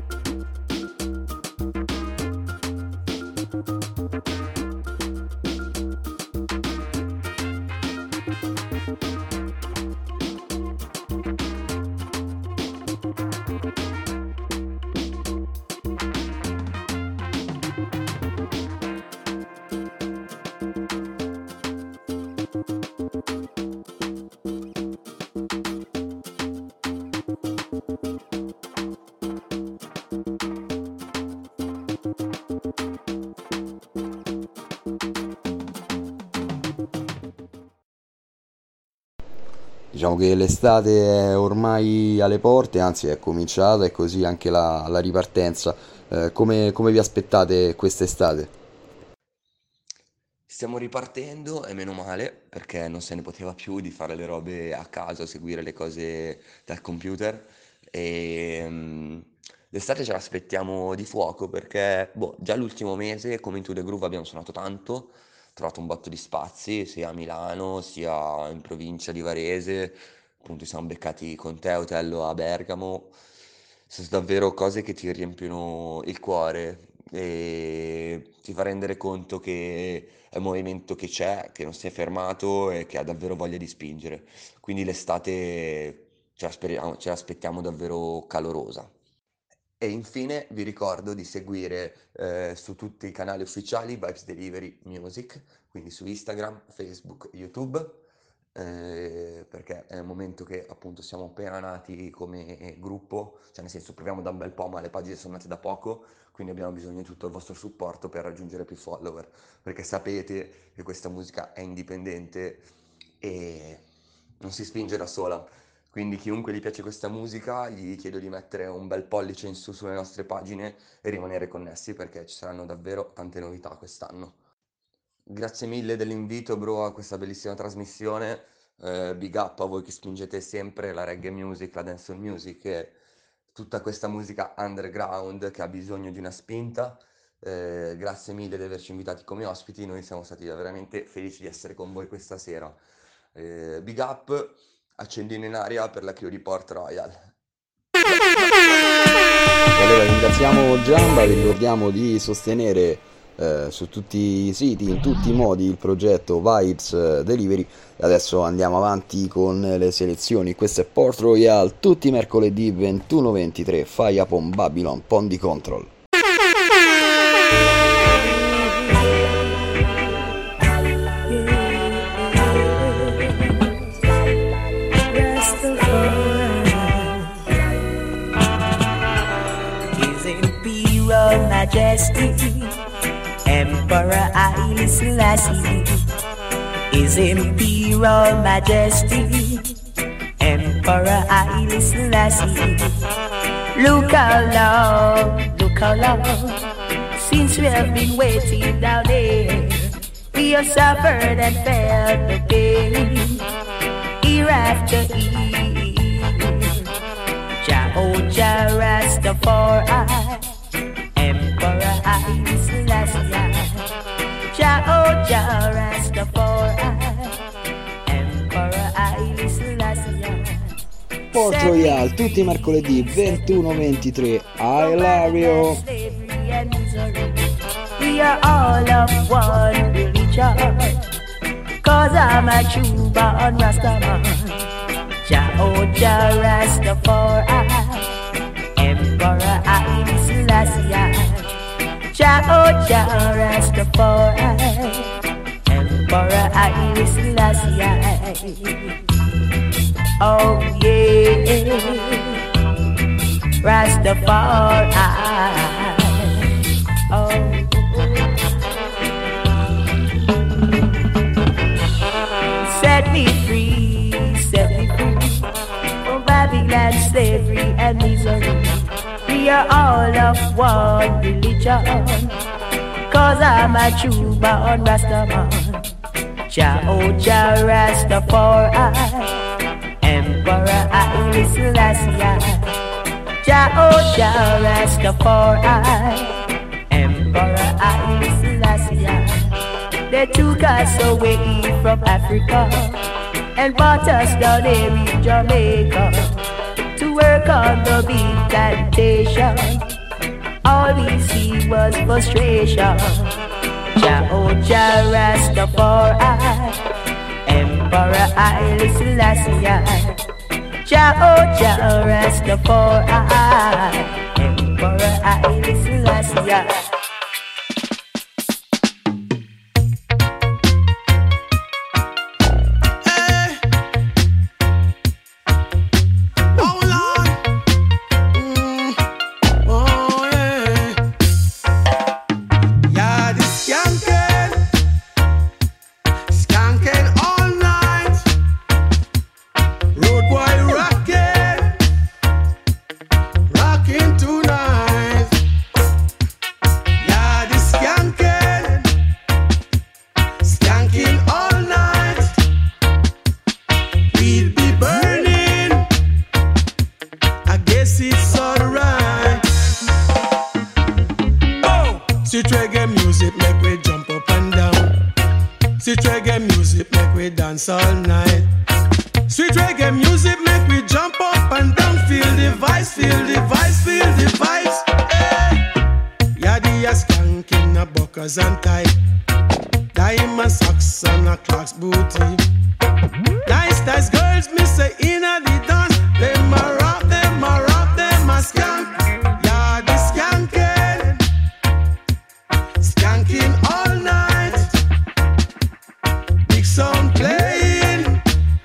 Diciamo che l'estate è ormai alle porte, anzi è cominciata e così anche la ripartenza. Come vi aspettate quest'estate? Stiamo ripartendo e meno male perché non se ne poteva più di fare le robe a casa, seguire le cose dal computer e l'estate ce l'aspettiamo di fuoco perché boh, già l'ultimo mese come Into the Groove abbiamo suonato tanto, trovato un botto di spazi sia a Milano sia in provincia di Varese, appunto ci siamo beccati con te, Otello, a Bergamo, sono davvero cose che ti riempiono il cuore e ti fa rendere conto che è un movimento che c'è, che non si è fermato e che ha davvero voglia di spingere. Quindi l'estate ce l'aspettiamo davvero calorosa. E infine vi ricordo di seguire su tutti i canali ufficiali Vibes Delivery Music, quindi su Instagram, Facebook, YouTube, perché è un momento che appunto siamo appena nati come gruppo, cioè nel senso proviamo da un bel po', ma le pagine sono nate da poco, quindi abbiamo bisogno di tutto il vostro supporto per raggiungere più follower, perché sapete che questa musica è indipendente e non si spinge da sola. Quindi chiunque gli piace questa musica, gli chiedo di mettere un bel pollice in su sulle nostre pagine e rimanere connessi perché ci saranno davvero tante novità quest'anno. Grazie mille dell'invito, bro, a questa bellissima trasmissione. Big up a voi che spingete sempre la reggae music, la dancehall music e tutta questa musica underground che ha bisogno di una spinta. Grazie mille di averci invitati come ospiti, noi siamo stati veramente felici di essere con voi questa sera. Big up, accendino in aria per la crew di Port Royal. Allora ringraziamo Giamba, vi ricordiamo di sostenere su tutti i siti, in tutti i modi il progetto Vibes Delivery. Adesso andiamo avanti con le selezioni. Questo è Port Royal, tutti i mercoledì 21-23, Fire Upon Babylon, Pondi Control. Majesty, Emperor Haile Selassie, His Imperial Majesty, Emperor Haile Selassie. Look how long, since we have been waiting down there. We have suffered and felt the pain, year after year. Jah Rastafari, Emperor Haile Selassie, Jah Rastafari, Emperor Haile Selassie. Port Royal, tutti i mercoledì 21-23, I love you. We are all of one religion, cause I'm a true born Rastaman. Jah Rastafari, Emperor Haile Selassie, Jah Rastafari, Emperor Haile Selassie. Oh yeah, Rastafari. Oh, set me free from Babylon, slavery and misery. We are all of one religion, cause I'm a true born Rastaman. Jah Rastafari, Emperor Haile Selassie, Jah Rastafari, Emperor Haile Selassie. They took us away from Africa and brought us down here in Jamaica to work on the big plantation. All we see was frustration. Jah Rastafari, Emperor Haile Selassie, Jah Rastafari, Emperor Haile Selassie. we dance all night. Sweet reggae music make we jump up and down. Feel the vibes, feel the vibes, feel the vibes. Hey. Yadi a skank in a buckers and tie. Diamond socks and a clocks booty. Nice, nice girls, me say inna the dance. Them a rock, them a rock, them a skank. Yadi skanking, skanking all night. Big sound playing,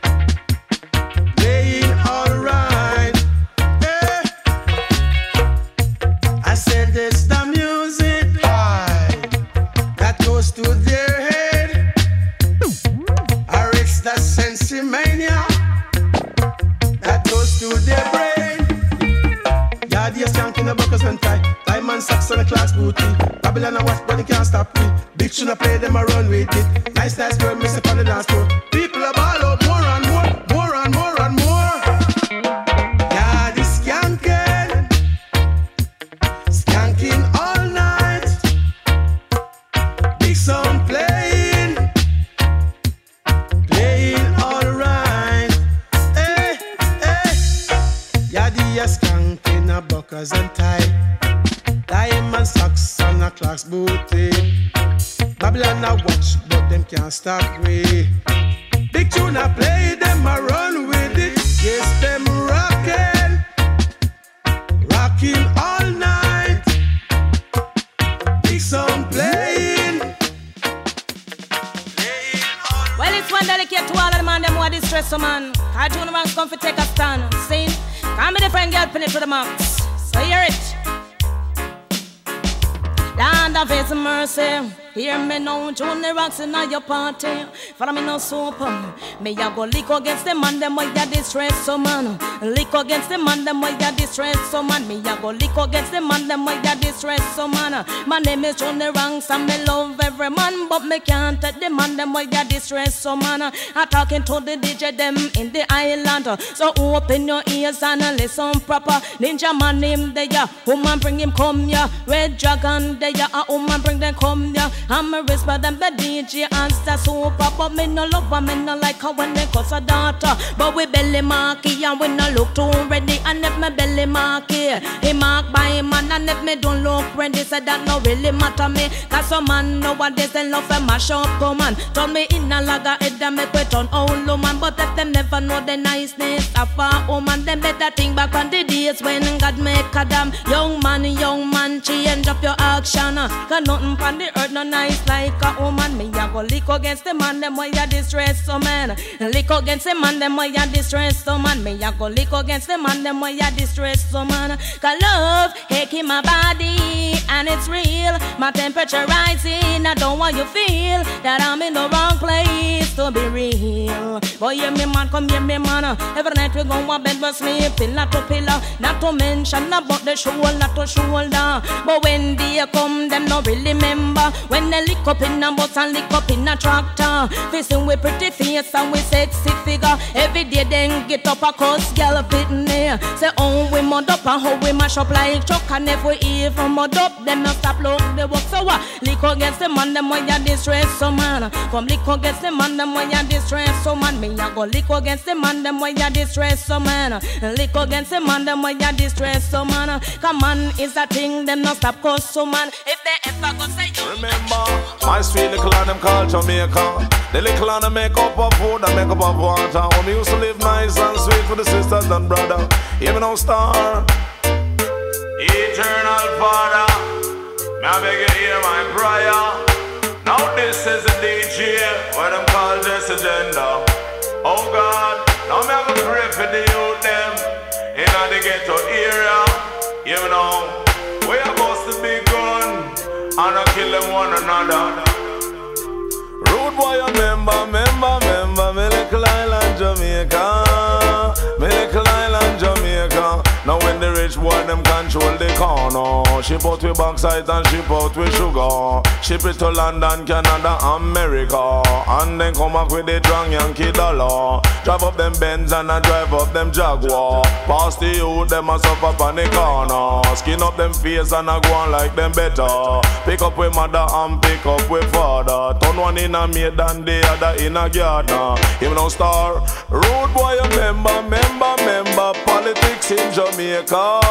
playing alright. Yeah. I said this the music that goes to their head, or it's the sensimania that goes to their brain. Yeah, the skank in the buckles and tie, diamond socks on the clocks booty. Babylon a watch but they can't stop me. Big tune a play, them a run with it. Nice, nice girl, miss up on the dance floor. People a ball out more and more, more and more and more. Yeah, the skanking, skanking all night. Big sound playing, playing alright. Hey, hey. Yeah, the skanking a buckers and tie. Diamond socks and a clocks booty. Babylon a watch, but them can't stop we. Big tune a play, them a run with it. Yes, them rockin', rockin' all night. Big sound playing, playing all night. Well, it's one delicate to all of the man, them who are distressed, so man. Cartoon ranks come for take a stand. See? Can't be different girl, pin it to the max. So hear it. Land of His mercy. Hear me now, Johnny rocks in your party. For me no soap. Me a go lick against the man, them why ya distress so man. Lick against the man, them why ya distress so man. Me a go lick against the man, them why ya distress so man. My name is Johnny Ranks and me love every man, but me can't take the man, them why ya distress so man. I talking to the DJ them in the island. So open your ears and listen proper. Ninja man name there, woman bring him come ya. Red Dragon there, a woman bring them come ya. I'm a whisper them the DJ answer super, but me no love her, me no like her when they cuss her daughter. But we belly marky and we no look too ready. And if me belly marky, he mark by him man. And if me don't look ready, say that no really matter me. Cause some man nowadays they love a mash up come on. Turn me in a lager head and make we turn old woman. But if them never know the niceness of a woman, them better think back on the days when God make a damn young man, change up your action. Cause nothing on the earth no nice like a woman. Me a go lick against the man, them why ya distress so man. Lick against the man, them why ya distress so man. Me a go lick against the man, them why ya distress so man. Cause love aching my body and it's real. My temperature rising, I don't want you feel that I'm in the wrong place to be real. Boy, hear me man, come hear me man. Every night we go a bed we sleep pillar to pillar. Not to mention about the shoulder to shoulder. But when they come, them no really remember. When they lick up in a bus and lick up in a tractor. Facing with pretty face and with sexy figure. Every day then get up a cuss girl pitting there. Say oh we mud up and how we mash up like truck. And if we even mud up, them not stop look the work. So what? Lick against the man, them why you distress so man. Come lick against the man, them why you distress so man. Me a go lick against the man, them why you distress so man. Lick against the man, them why you distress so man. Come on, is a thing, them not stop cuss so man. If they ever go say you remember, my sweet little and them called Jamaica. The little and them make up of food and make up of water. When we used to live nice and sweet with the sisters and brother. Hear me now, star. Eternal Father, may I beg you hear my prayer. Now this is a DJ, what them call this agenda. Oh God, now me have to pray for the youth them in the ghetto area. Hear me now, we are supposed to be gun and I kill them one another. Rude boy, remember, me little island Jamaica. Me little island Jamaica. Now when the rich boy them control the corner. Ship out with backside and ship out with sugar. Ship it to London, Canada, America. And then come back with the drunk Yankee dollar. Drive up them Benz and I drive up them Jaguar. Pass the youth, them a suffer on the corner. Skin up them face and I go on like them better. Pick up with mother and pick up with father. Turn one in a maid and the other in a gardener. Him no star. Road boy a member. Politics in Jamaica.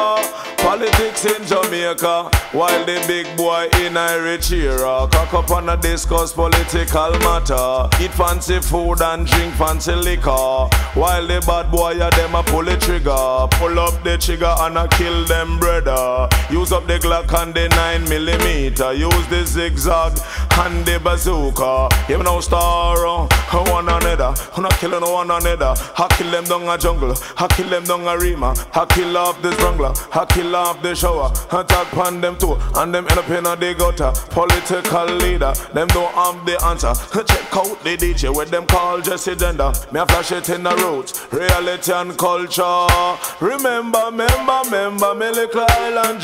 Politics in Jamaica. While the big boy in Eritrea cock up and a discuss political matter. Eat fancy food and drink fancy liquor. While the bad boy a them a pull the trigger. Pull up the trigger and a kill them brother. Use up the Glock and the 9mm. Use the zigzag and the bazooka. Him no star one another. Who not killing one another. I kill them down a jungle. I kill them down a rima. I kill off the strangler. I kill off the shower. I tag pan them too. And them end up in a the gutter. Political leader. Them don't have the answer. Check out the DJ with them call Jesse Gender. Me a flash it in the roots. Reality and culture. Remember, me little island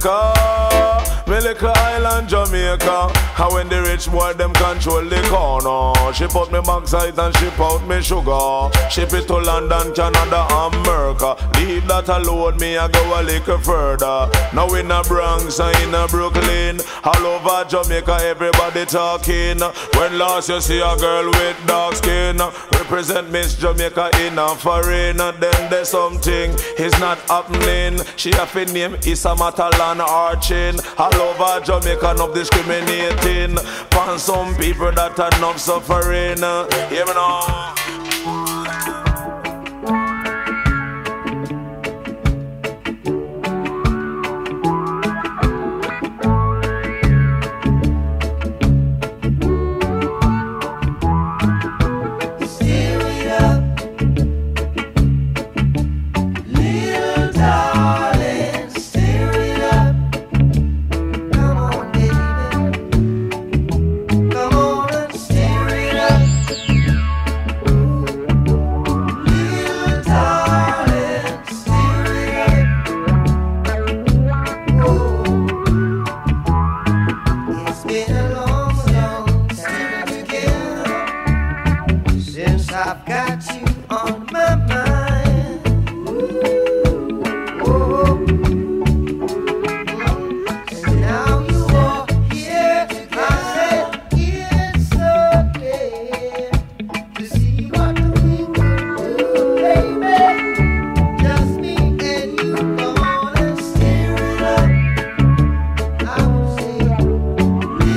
Jamaica. Me little island Jamaica. How when the rich boy them control the corner. Ship out me backside and ship out me sugar. Ship it to London, Canada, America. Leave that alone, me I go a little further. Now in a Bronx and in a Brooklyn, all over Jamaica everybody talking. When last you see a girl with dark skin, represent Miss Jamaica in a foreign. Then there's something is not happening. She have a name Issa Matalan Archin. All over Jamaica no discriminating. Find some people that are not suffering. You know.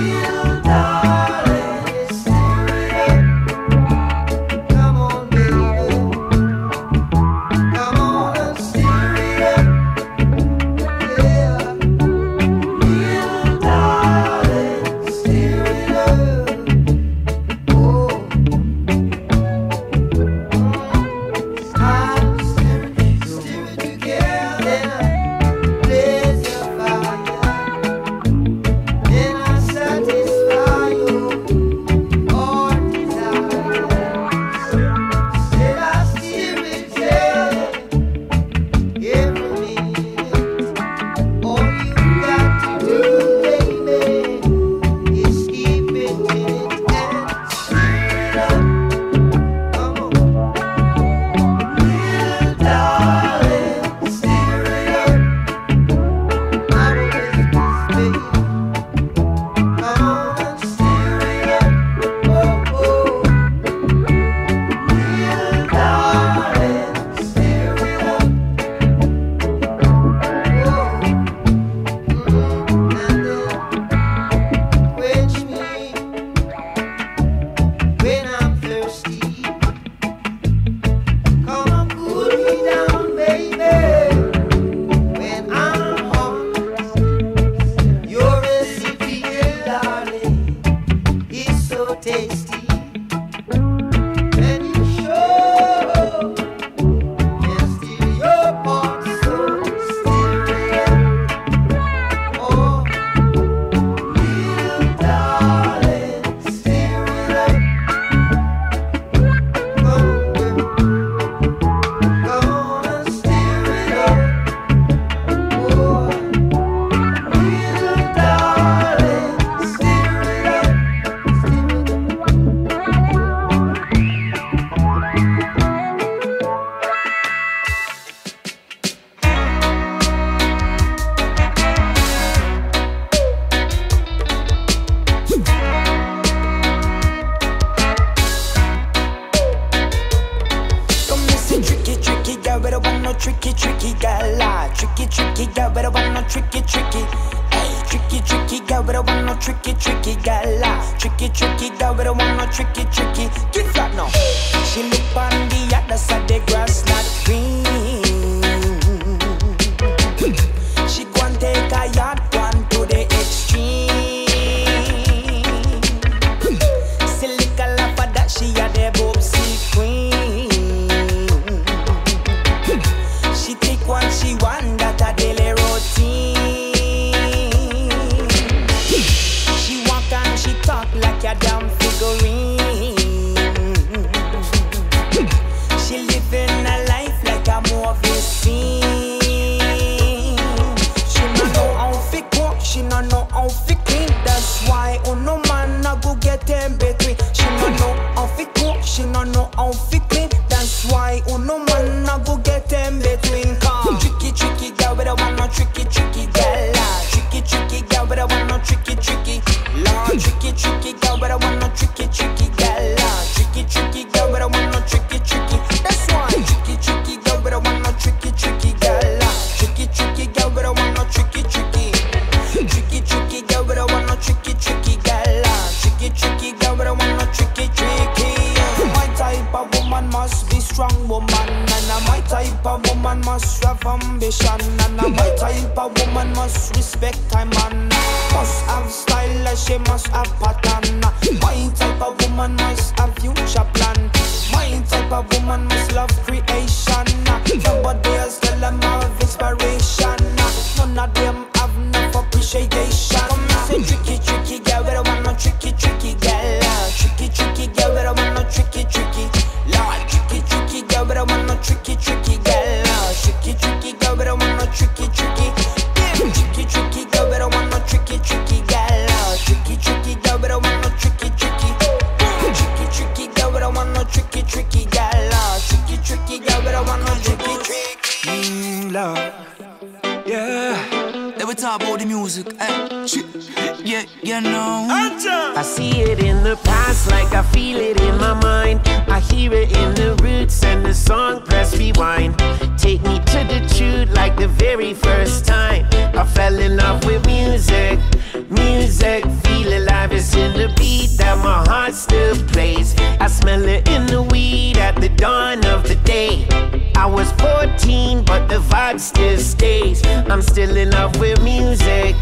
Come on, baby. tricky, tricky girl. Tricky, tricky girl, but I want no tricky, tricky. Hey, tricky, tricky girl, but I want no tricky, tricky girl. Tricky, tricky girl, but I want no tricky, tricky. Get flat now. She look on the other side, the grass not green. She go and take a yard one to the extreme. Silica lava that she a the boobsy queen. She take one, she want that a daily routine. She walk and she talk like a damn figurine. She living a life like a movie scene. She no know how fi cook, she no know how fi clean. That's why no man a go get in between. She no know how fi cook, she no know how fi clean. That's why no man a go get in between. Come tricky, tricky girl, but I want no tricky, tricky girl. Tricky, tricky girl, but I want no tricky, tricky. Lord, tricky, tricky girl, but I want no tricky, tricky girl. Tricky, tricky girl, but I want no tricky, tricky. That's why tricky, tricky girl, but I want no tricky, tricky girl. Tricky, tricky girl, but I want no tricky, tricky. Tricky, tricky girl, but I want no tricky, tricky girl. Tricky, tricky girl, but I want no tricky, tricky. My type of woman must be strong woman, and my type of woman must have ambition, and my type of woman must respect time man. Must have style, and she must have pattern. My type of woman must have future plan. My type of woman must love creation. Nobody else tell them have inspiration. None of them have enough appreciation. Come and say tricky, tricky girl, but I want no tricky, tricky girl. Tricky, tricky girl, but I want no tricky, tricky. Lord, tricky, tricky girl, but I want no tricky, tricky girl. Tricky, tricky girl, but I want no tricky, tricky. Tricky, tricky girl, but I want no tricky, tricky girl. Tricky, tricky girl, but I want no tricky, tricky. Tricky, tricky girl, but I want no tricky, tricky girl. Tricky, tricky girl, but I want no tricky, tricky. Love, yeah. They would talk about the music, yeah, you know. I see it in the past like I feel it in my mind. I hear it in the roots and the song press rewind. Take me to the truth like the very first time I fell in love with music. Music, feel alive, it's in the beat that my heart still plays. I smell it in the weed at the dawn of the day. I was 14, but the vibe still stays. I'm still in love with music,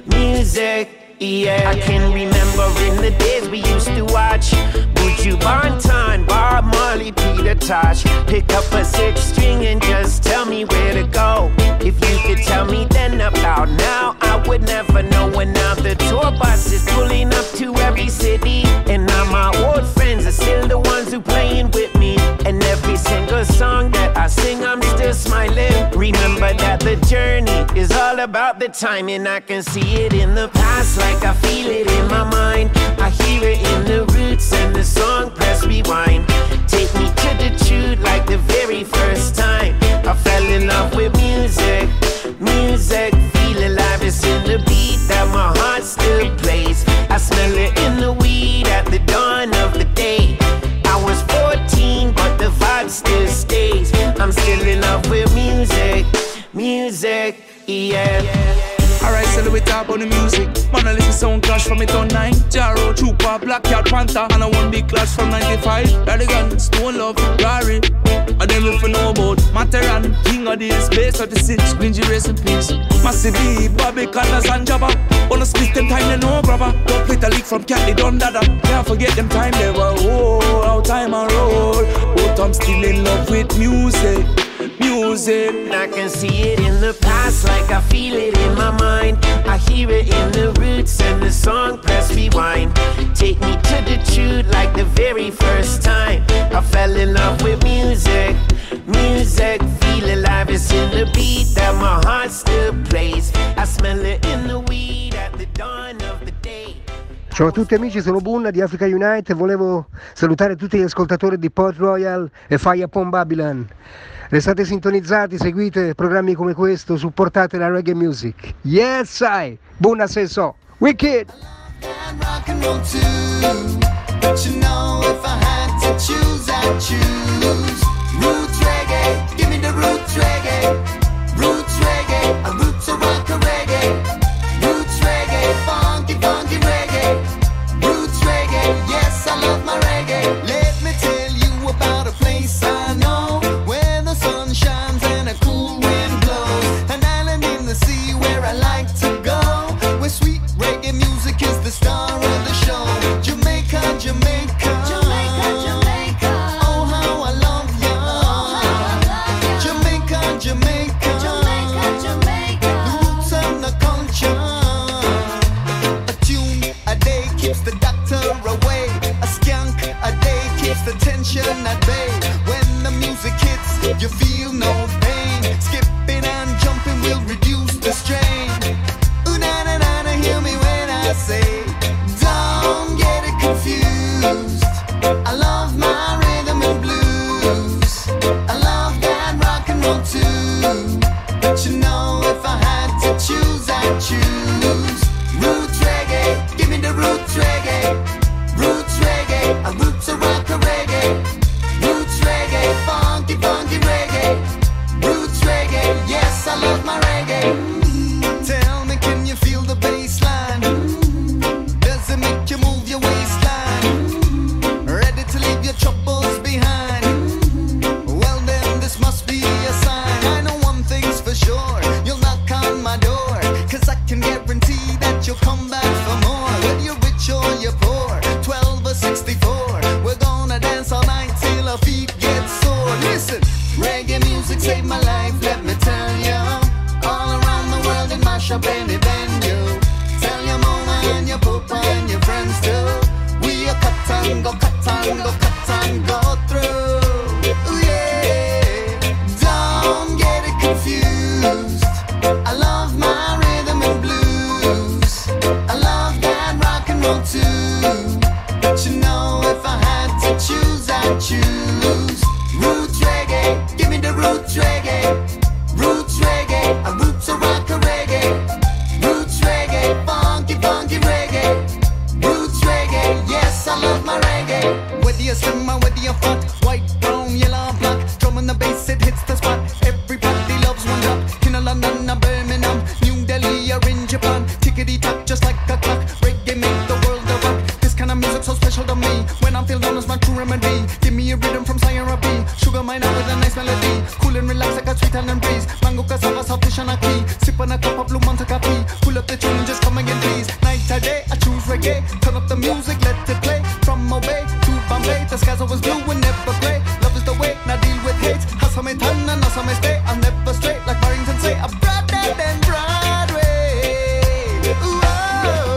music, yeah. I can remember in the days we used to watch Buju Banton, Bob Marley, Peter Tosh. Pick up a 6-string and just tell me where to go. If you could tell me then about now, I would never know. When now the tour bus is pulling up to every city, and now my old friends are still the ones who playing with me. And every single song that I sing, I'm still smiling. Remember that the journey is all about the timing. I can see it in the past like I feel it in my mind. I hear it in the roots and the song press rewind. Take me to the truth like the very first time I fell in love with music. Music, feel alive, it's in the beat that my heart still plays. I smell it in the weed at the dawn of the day. I was 14, but the vibe still stays. I'm still in love with music, music, yeah. Alright, so we talk about the music. Man, I listen sound clash from it on 9. Jaro, Chupa, Black Cat, Panther. And I one big clash from 95. Radigan, Stone Love, Gary. And then if you know about Materan, King of this, Base 36, Green G Race in peace. Massive B, Bobby, Candas and Jabba. Wanna split them time, they know grabber. Don't play the league from Cat, they done dada. Can't forget them time, they were how time and roll. But I'm still in love with music. Music. I can see it in the past like I feel it in my mind. I hear it in the roots and the song press rewind. Take me to the truth like the very first time I fell in love with music. Music, feel alive, it's in the beat that my heart still plays. I smell it in the weed at the dawn of the day. Ciao a tutti amici, sono Bunna di Africa Unite. Volevo salutare tutti gli ascoltatori di Port Royal e Fire Upon Babylon. Restate sintonizzati, seguite programmi come questo, supportate la reggae music. Yes, I! Bunna say so. Wicked! Rock and roll too, but you know if I had to choose, I'd choose roots reggae. Give me the roots reggae. depression at bay. When the music hits, you feel no pain. Skipping and jumping will reduce the strain. Ooh, na na na na, hear me when I say, don't get it confused. I love my rhythm and blues. I love that rock and roll too. But you know, if I had to choose, I'd choose roots reggae. Give me the roots reggae. Roots reggae. A roots a rock a reggae. Roots reggae. Funky, funky reggae. Roots reggae. Yes, I love my reggae. Tell me, can you feel the bass line? Does it make you move your waistline? Ready to leave your troubles behind? Well then, this must be a sign. I know one thing's for sure, you'll knock on my door, 'cause I can guarantee that you'll come back for more. Whether you're rich or you're poor, 12 or 64, we're gonna dance all night till our feet get sore. Listen, reggae music saved my life, let me tell you. All around the world it mash up any venue. Tell your mama and your papa and your friends too. We are cut and go, cut and go, cut and go through. Ooh, yeah. Don't get it confused. I love my rhythm and blues. I love that rock and roll too. But you know, if I had to choose, I'd choose roots reggae. Give me the roots reggae. Roots reggae. A roots a rock a reggae. Roots reggae. Funky, funky reggae. Roots reggae. Yes, I love my reggae. Whether you're slim or whether you're fat, white, brown, yellow, black, drum and the bass, it hits the spot. Everybody loves one drop. In London or Birmingham, New Delhi or in Japan, tickety tock just like a clock. Reggae make the world a rock. This kind of music so special to me. When I feel down, it's my true remedy. Give me a rhythm from Sierra B. Sugar miner with a nice melody. Cool and relax like a sweet and breeze. Mango cassava, soft fish and a key. Sip on a cup of blue Monte coffee. Pull up the tune and just come again, please. Night or day, I choose reggae. Turn up the music, let it play. From Mobay to Bombay, the skies always blue and never grey. Love is the way, now deal with hate. Hustle me turn and hustle me stay. I'm never straight, like Barrington say. I'm broader than Broadway. Ooh, oh.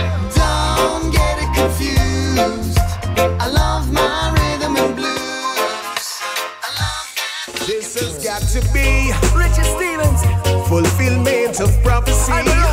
Don't get it confused. I love my rhythm and blues. This has got to be Richard Stevens, fulfillment of prophecy.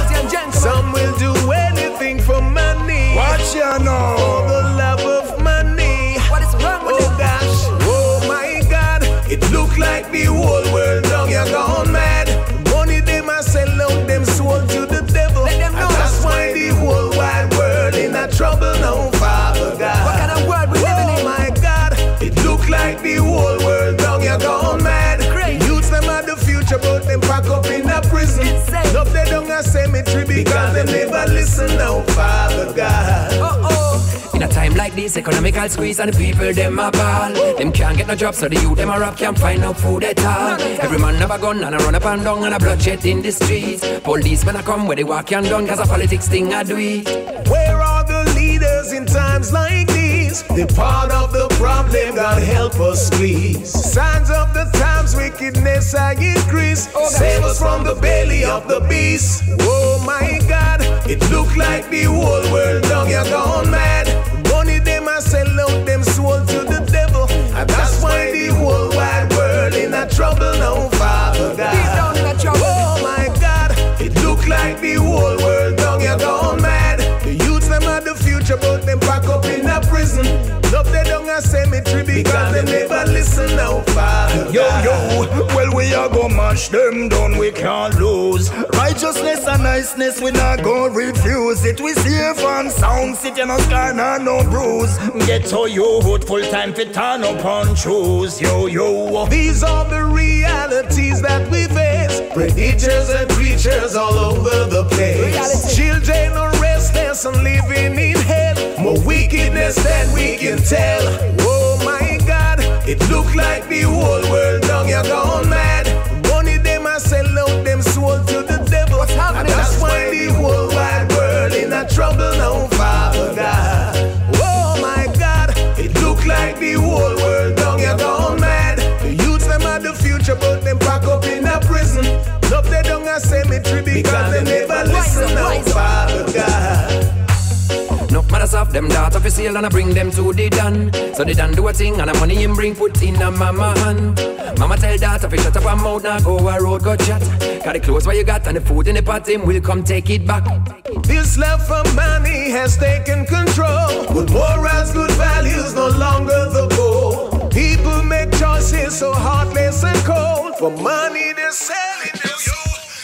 Some will do anything for money. Watch ya now. For the love of money. What is wrong with Oh gosh, oh my God, it look like the whole world down here gone mad. Money they must sell out them soul to the devil. Let them know. And that's why the whole wide world in a trouble now, Father God. What kind of world we living in? Oh my God, it look like the whole world down here gone mad. Crazy. Youths them are the future, but them pack up in a prison. Insane. Love they down a cemetery because them never listen now, Father God. In a time like this, economical squeeze and the people them a ball. Them can't get no job, so the youth them a rap can't find no food at all. Every man have a gun and a run up and down and a bloodshed in the streets. Policemen a come where they walk and down 'cause a politics thing a do it. Where are the leaders in times like these? They're part of the problem, God help us please. Signs of the times, wickedness I increase. Save us from the belly of the beast. Oh my God, it look like the whole world down here gone mad. Money they must sell out them soul to the devil. And that's why the whole wide world in a trouble now, Father God. Oh my God, it look like the whole world down here gone mad. The youths them are the future, but them pack up in a prison. Love they down a cemetery because they never listen now, Father Yo, God. yo, well we are gonna mash them down, we can't lose. Righteousness and niceness, we not gonna refuse it. We safe and sound, sit in no scar, no bruise. Get to youth, full time fit turn up and choose. Yo, yo. These are the realities that we face. Preachers and preachers all over the place. Children are restless and living in hell. More wickedness than we can tell. Oh my God, it look like the whole world down here gone mad. Money they must sell out them soul to the devil. And that's why the whole wide world in a trouble now, Father God. Oh my God, it look like the whole world down here gone mad. The youths them are the future, but them pack up in a prison. Love they down a cemetery because they never listen now, Father God. No matters of Them daughter for sale and I bring them to the Dan. So the Dan do a thing and the money him bring put in a mama hand. Mama tell daughter fi shut up her mouth, now go a road go chat. Got the clothes where you got and the food in the pot, him will come take it back. This love for money has taken control. Good morals, good values, no longer the goal. People make choices so heartless and cold. For money they're selling their soul.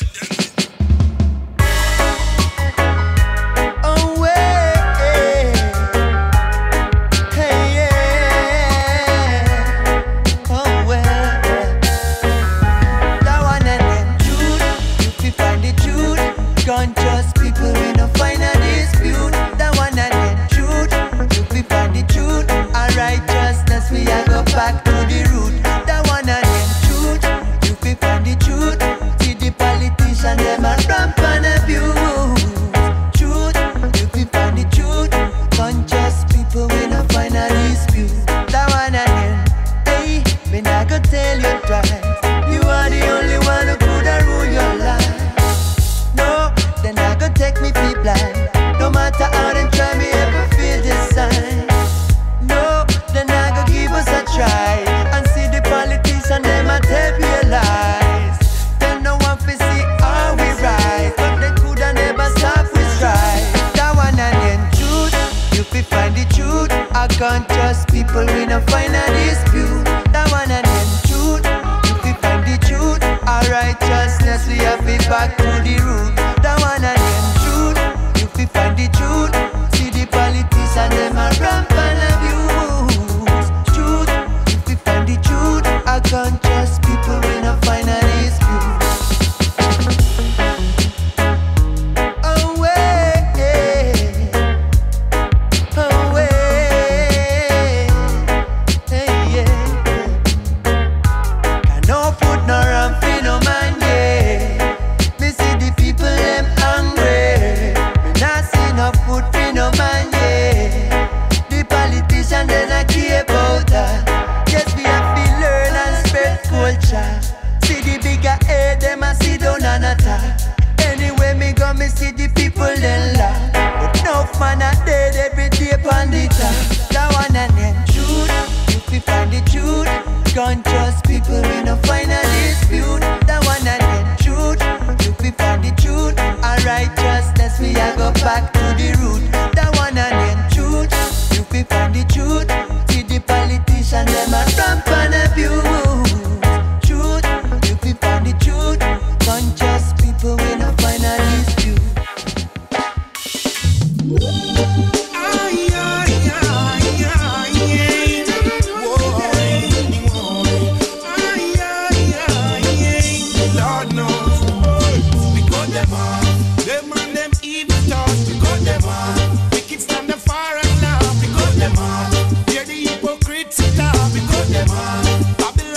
Conscious people, we no find a dispute. That one and the truth, if we find the truth, our righteousness, we a go back to the root. That one and the truth, if we find the truth, see the politician, them a ramp and abuse. Truth, if we find the truth, conscious people, we no find a dispute. That one and the, hey, me not go tell you twice. You are the only one who could have rule your life. Then I go take me feel blind. No matter how them try, me ever feel this sign. No, then I go give us a try. And see the politician, them a tell me lies. Then no one fi see how we rise. But they coulda never stop we strive. That one and then truth, you fi find the truth. I can't trust people, we no find a dispute. That one and then truth, you fi find the truth. Our righteousness, we have it back to the root. That one and then truth, you fi find the truth. See the politician, them a ramp and abuse. Truth, you fi find the truth. I can't trust people, we no find a dispute. See the bigger head, them a sit down and attack. Anyway, me go, me see the people then laugh. But enough man a dead every day on the top. That one and then truth, if we find the truth. Conscious people, we no find a dispute. That one and then truth, if we find the truth. Our righteousness, we a go back to the root. That one and then truth, if we find the truth. See the politician, them a ramp and abuse. Find the truth, conscious people, we no find a dispute. Lord knows, we got them all. Them and them evil thoughts, we got them all. Wicked stand the far and laugh, we got them all. Hear the hypocrites talk, we got them all.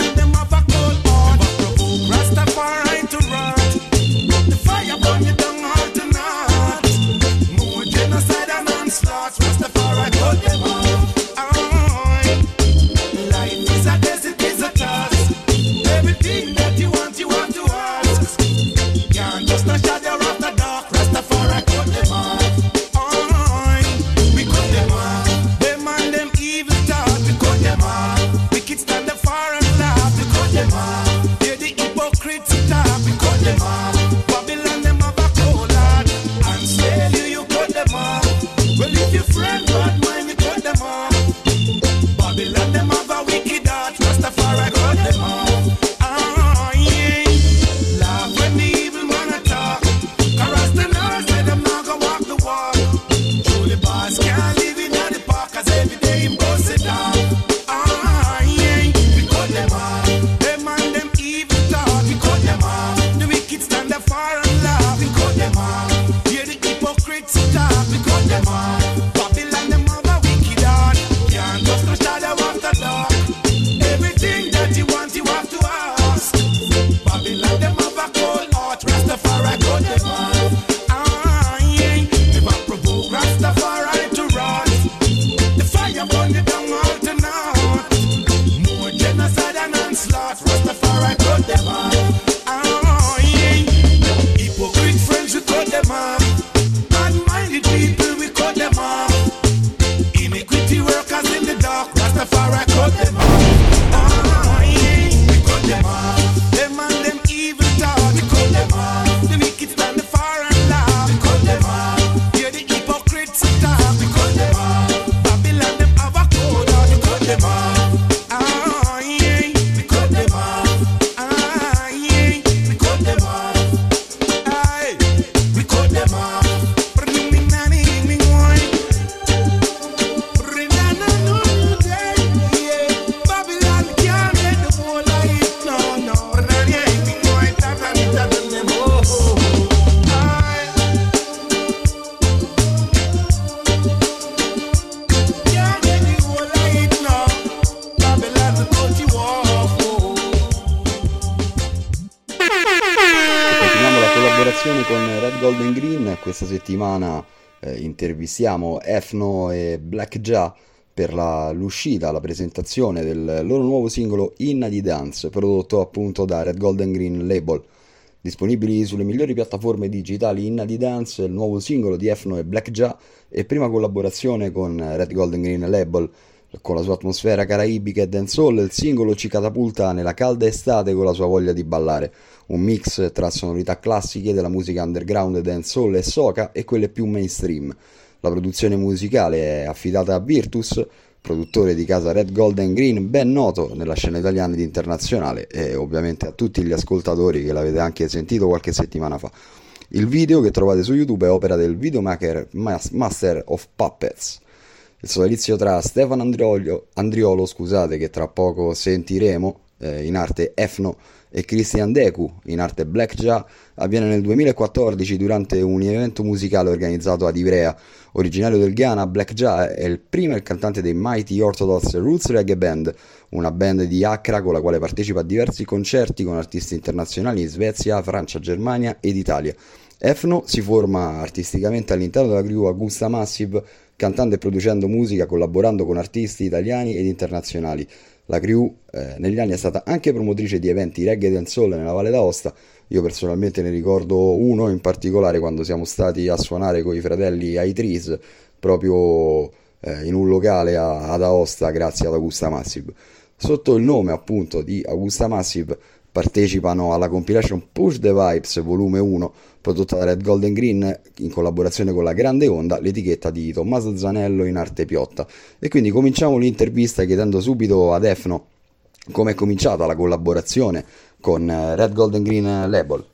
collaborazione con Red Golden Green. Questa settimana intervistiamo Efno e Black Jah per l'uscita, la presentazione del loro nuovo singolo Inna di Dance, prodotto appunto da Red Golden Green Label. Disponibili sulle migliori piattaforme digitali, Inna di Dance, il nuovo singolo di Efno e Black Jah, e prima collaborazione con Red Golden Green Label. Con la sua atmosfera caraibica e dancehall, il singolo ci catapulta nella calda estate con la sua voglia di ballare. Un mix tra sonorità classiche della musica underground, dancehall e soca e quelle più mainstream. La produzione musicale è affidata a Virtus, produttore di casa Red Golden Green, ben noto nella scena italiana ed internazionale, e ovviamente a tutti gli ascoltatori che l'avete anche sentito qualche settimana fa. Il video che trovate su YouTube è opera del videomaker Master of Puppets. Il sodalizio tra Stefano Andriolo, che tra poco sentiremo, in arte Efno, e Christian Deku, in arte Black Jah, avviene nel 2014 durante un evento musicale organizzato ad Ivrea. Originario del Ghana, Black Jah è il primo e il cantante dei Mighty Orthodox Roots Reggae Band, una band di Accra con la quale partecipa a diversi concerti con artisti internazionali in Svezia, Francia, Germania ed Italia. Efno si forma artisticamente all'interno della crew Augusta Massive, cantando e producendo musica, collaborando con artisti italiani ed internazionali. La crew negli anni è stata anche promotrice di eventi reggae e dancehall nella Valle d'Aosta. Io personalmente ne ricordo uno in particolare quando siamo stati a suonare con i fratelli ai Trees proprio in un locale ad Aosta, grazie ad Augusta Massive. Sotto il nome appunto di Augusta Massive partecipano alla compilation Push the Vibes volume 1, prodotta da Red Golden Green in collaborazione con la Grande Onda, l'etichetta di Tommaso Zanello in arte Piotta. E quindi cominciamo l'intervista chiedendo subito ad Efno come è cominciata la collaborazione con Red Golden Green Label.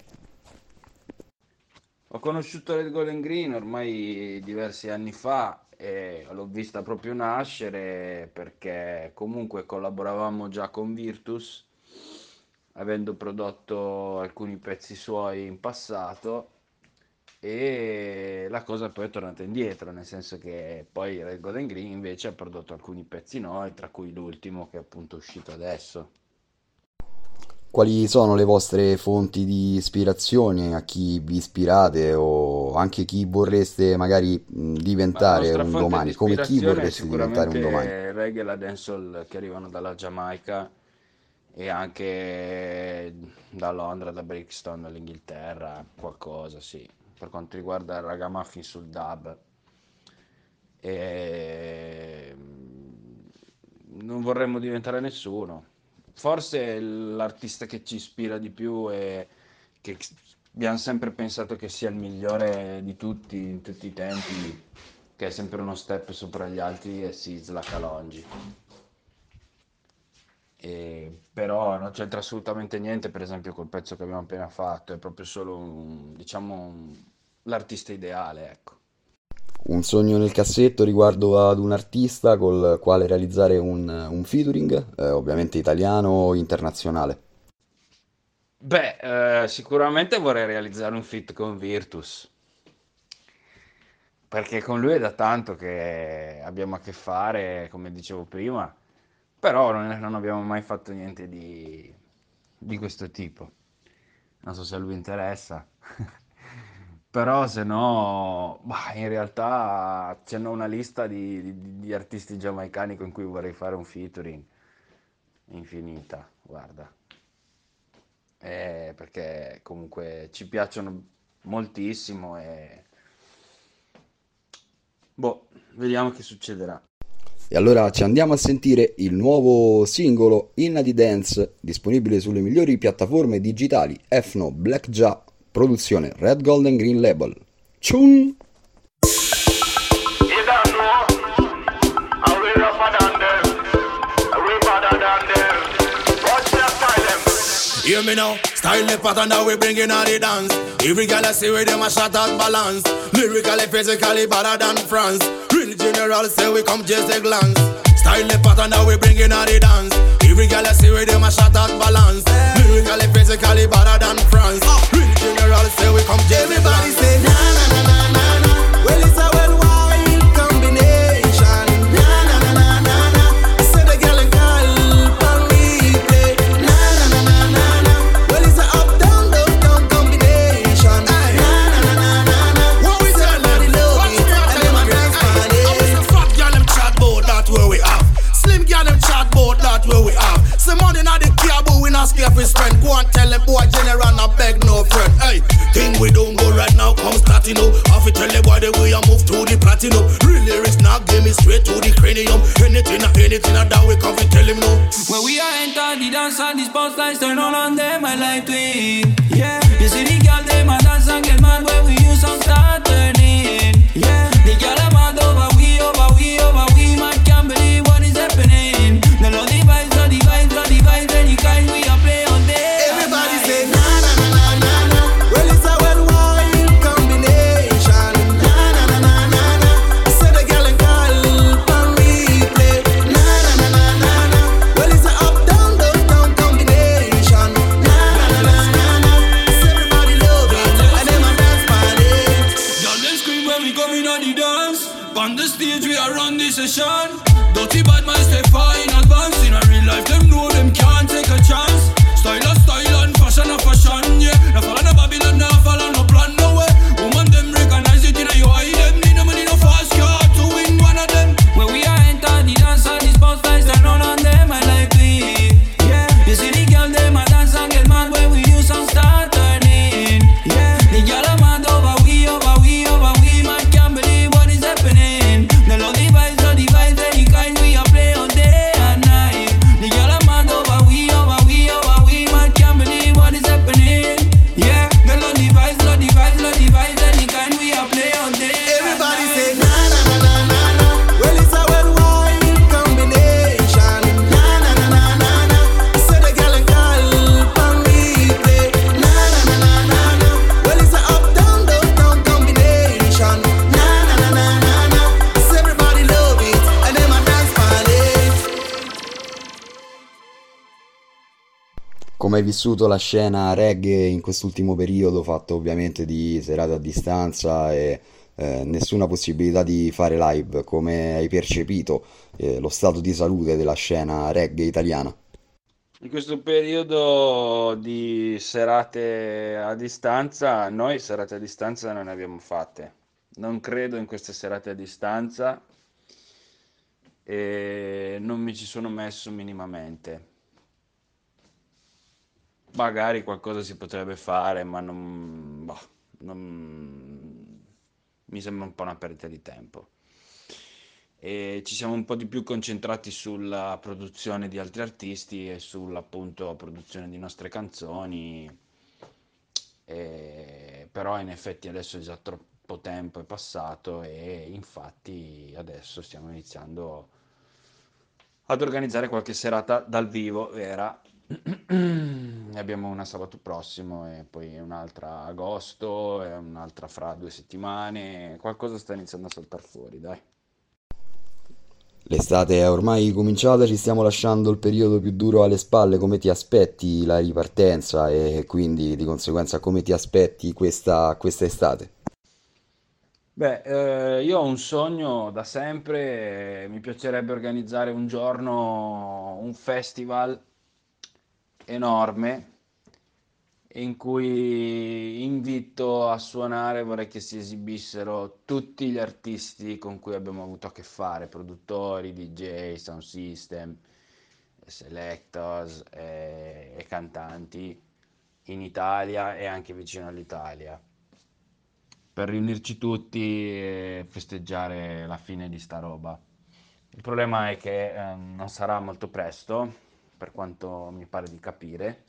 Ho conosciuto Red Golden Green ormai diversi anni fa e l'ho vista proprio nascere perché comunque collaboravamo già con Virtus, avendo prodotto alcuni pezzi suoi in passato, e la cosa poi è tornata indietro, nel senso che poi Red Golden Green invece ha prodotto alcuni pezzi nuovi, tra cui l'ultimo che è appunto uscito adesso. Quali sono le vostre fonti di ispirazione, a chi vi ispirate o anche chi vorreste magari diventare un domani? Come chi vorreste diventare un domani? Il reggae e la dancehall che arrivano dalla Giamaica e anche da Londra, da Brixton, dall'Inghilterra, qualcosa, sì, per quanto riguarda il ragamuffin sul dub. E non vorremmo diventare nessuno. Forse l'artista che ci ispira di più e che abbiamo sempre pensato che sia il migliore di tutti, in tutti i tempi, che è sempre uno step sopra gli altri, è Sizzla Kalonji. Però non c'entra assolutamente niente, per esempio, col pezzo che abbiamo appena fatto, è proprio solo l'artista ideale, ecco. Un sogno nel cassetto riguardo ad un artista col quale realizzare un featuring, ovviamente italiano o internazionale? Sicuramente vorrei realizzare un feat con Virtus, perché con lui è da tanto che abbiamo a che fare, come dicevo prima, però non abbiamo mai fatto niente di questo tipo. Non so se a lui interessa. Però se no, in realtà c'è una lista di artisti giamaicani con cui vorrei fare un featuring infinita, guarda. Perché comunque ci piacciono moltissimo e vediamo che succederà. E allora ci andiamo a sentire il nuovo singolo Inna di Dance, disponibile sulle migliori piattaforme digitali, Efno, Black Jah, produzione Red Golden Green Label. Chun! Hear me now, style the pattern that we bringing on the dance. Every girl I see with them a shot at balance. Lyrically, physically better than France. Real general say we come just a glance. Style the pattern that we bringing on the dance. Every girl I see with them a shot at balance. Lyrically, physically better than France. Real general say we come just a glance. Everybody say na na na na na na. Well it's a well-wild combination. Na na na na na na. Say the girl and girl on replay. Na na na na na na. Well it's a up down down down combination. Na enter the dance and the spotlights turn on them, I like tweet. Yeah, you see the girl them a dance and get mad when we use some start turning. Yeah, the girl a mad over we, man can't believe what is happening. The love the vibes, any kind we are play all day. Everybody say na na na na na na. Well it's a well-wild combination. Na na na na na na. I said the girl and call on replay. Na na na na na na. Well it's a up-down, down combination. Na na na na na. Everybody love it and them a dance party. Y'all them scream when we come in on the dance. On the stage we are run this session. Dirty bad man stay far in advance. In a real life them know them can't take a chance. Style and fashion, yeah. Now follow no Babylon, now follow no plan, no way. Woman them recognize it in a you eye them. Need no money, no fast car to win one of them. When we are enter the dance and the spotlights turn on them, I like it. Yeah, you see the girl them a dance and get mad when we use some start turning. Yeah, the girl a mad over we, man can't believe what is happening. The love the vibes, any kind we are play all day and night. The girl a mad over we, man can't believe what is happening. Yeah, the love the vibes, any kind we are play all day. Everybody say na na na na na na. Well it's a well-wild combination. Na na na na na na. I said the girl and call on replay. Na na na na na na. Well it's a up-down, down combination. Na na na na na na. Everybody love it and them a dance party. Come hai vissuto la scena reggae in quest'ultimo periodo, fatto ovviamente di serate a distanza e nessuna possibilità di fare live? Come hai percepito lo stato di salute della scena reggae italiana? In questo periodo di serate a distanza, noi serate a distanza non ne abbiamo fatte. Non credo in queste serate a distanza e non mi ci sono messo minimamente. Magari qualcosa si potrebbe fare, ma non mi sembra un po' una perdita di tempo. E ci siamo un po' di più concentrati sulla produzione di altri artisti e sulla appunto produzione di nostre canzoni. Però in effetti adesso è già troppo tempo è passato e infatti adesso stiamo iniziando ad organizzare qualche serata dal vivo vera. Ne abbiamo una sabato prossimo e poi un'altra a agosto e un'altra fra 2 settimane. Qualcosa sta iniziando a saltare fuori, dai. L'estate è ormai cominciata, ci stiamo lasciando il periodo più duro alle spalle. Come ti aspetti la ripartenza e quindi di conseguenza come ti aspetti questa estate? Beh, io ho un sogno da sempre, mi piacerebbe organizzare un giorno un festival enorme in cui invito a suonare, vorrei che si esibissero tutti gli artisti con cui abbiamo avuto a che fare, produttori, DJ, sound system, selectors e cantanti in Italia e anche vicino all'Italia, per riunirci tutti e festeggiare la fine di sta roba. Il problema è che non sarà molto presto, per quanto mi pare di capire,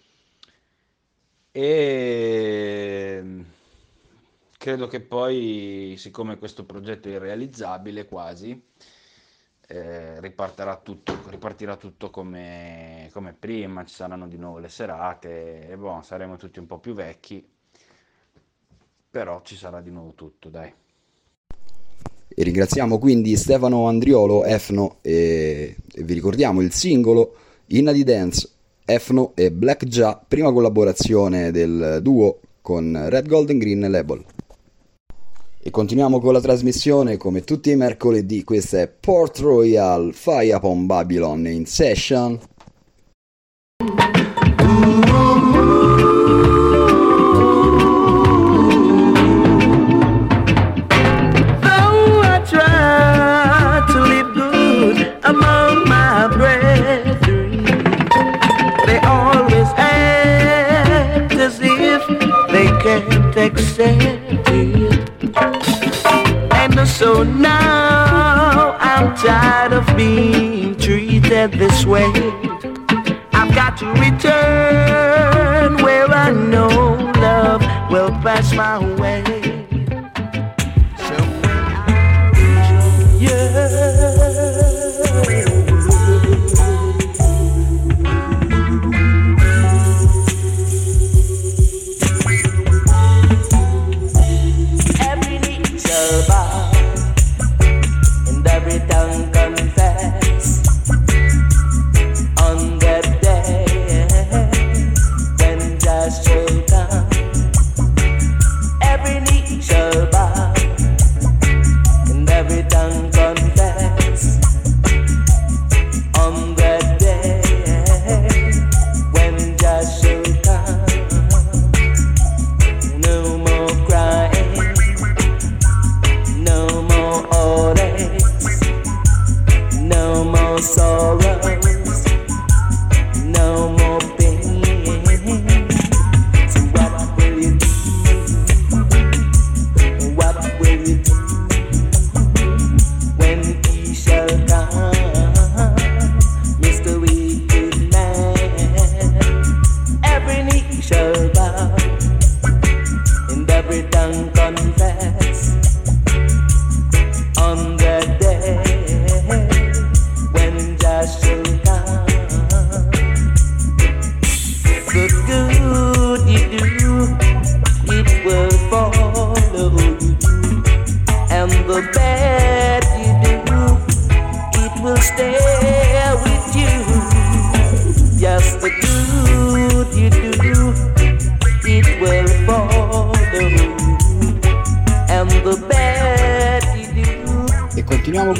e credo che poi, siccome questo progetto è irrealizzabile quasi, ripartirà tutto come prima, ci saranno di nuovo le serate e saremo tutti un po' più vecchi, però ci sarà di nuovo tutto, dai. E ringraziamo quindi Stefano Andriolo, Efno, e vi ricordiamo il singolo Inna di Dance, Efno e Black Ja, prima collaborazione del duo con Red Gold and Green Label. E continuiamo con la trasmissione come tutti i mercoledì. Questa è Port Royal Fire Upon Babylon in session. Though I try to live good among my brethren, they always act as if they can't accept it. And so now I'm tired of being treated this way. I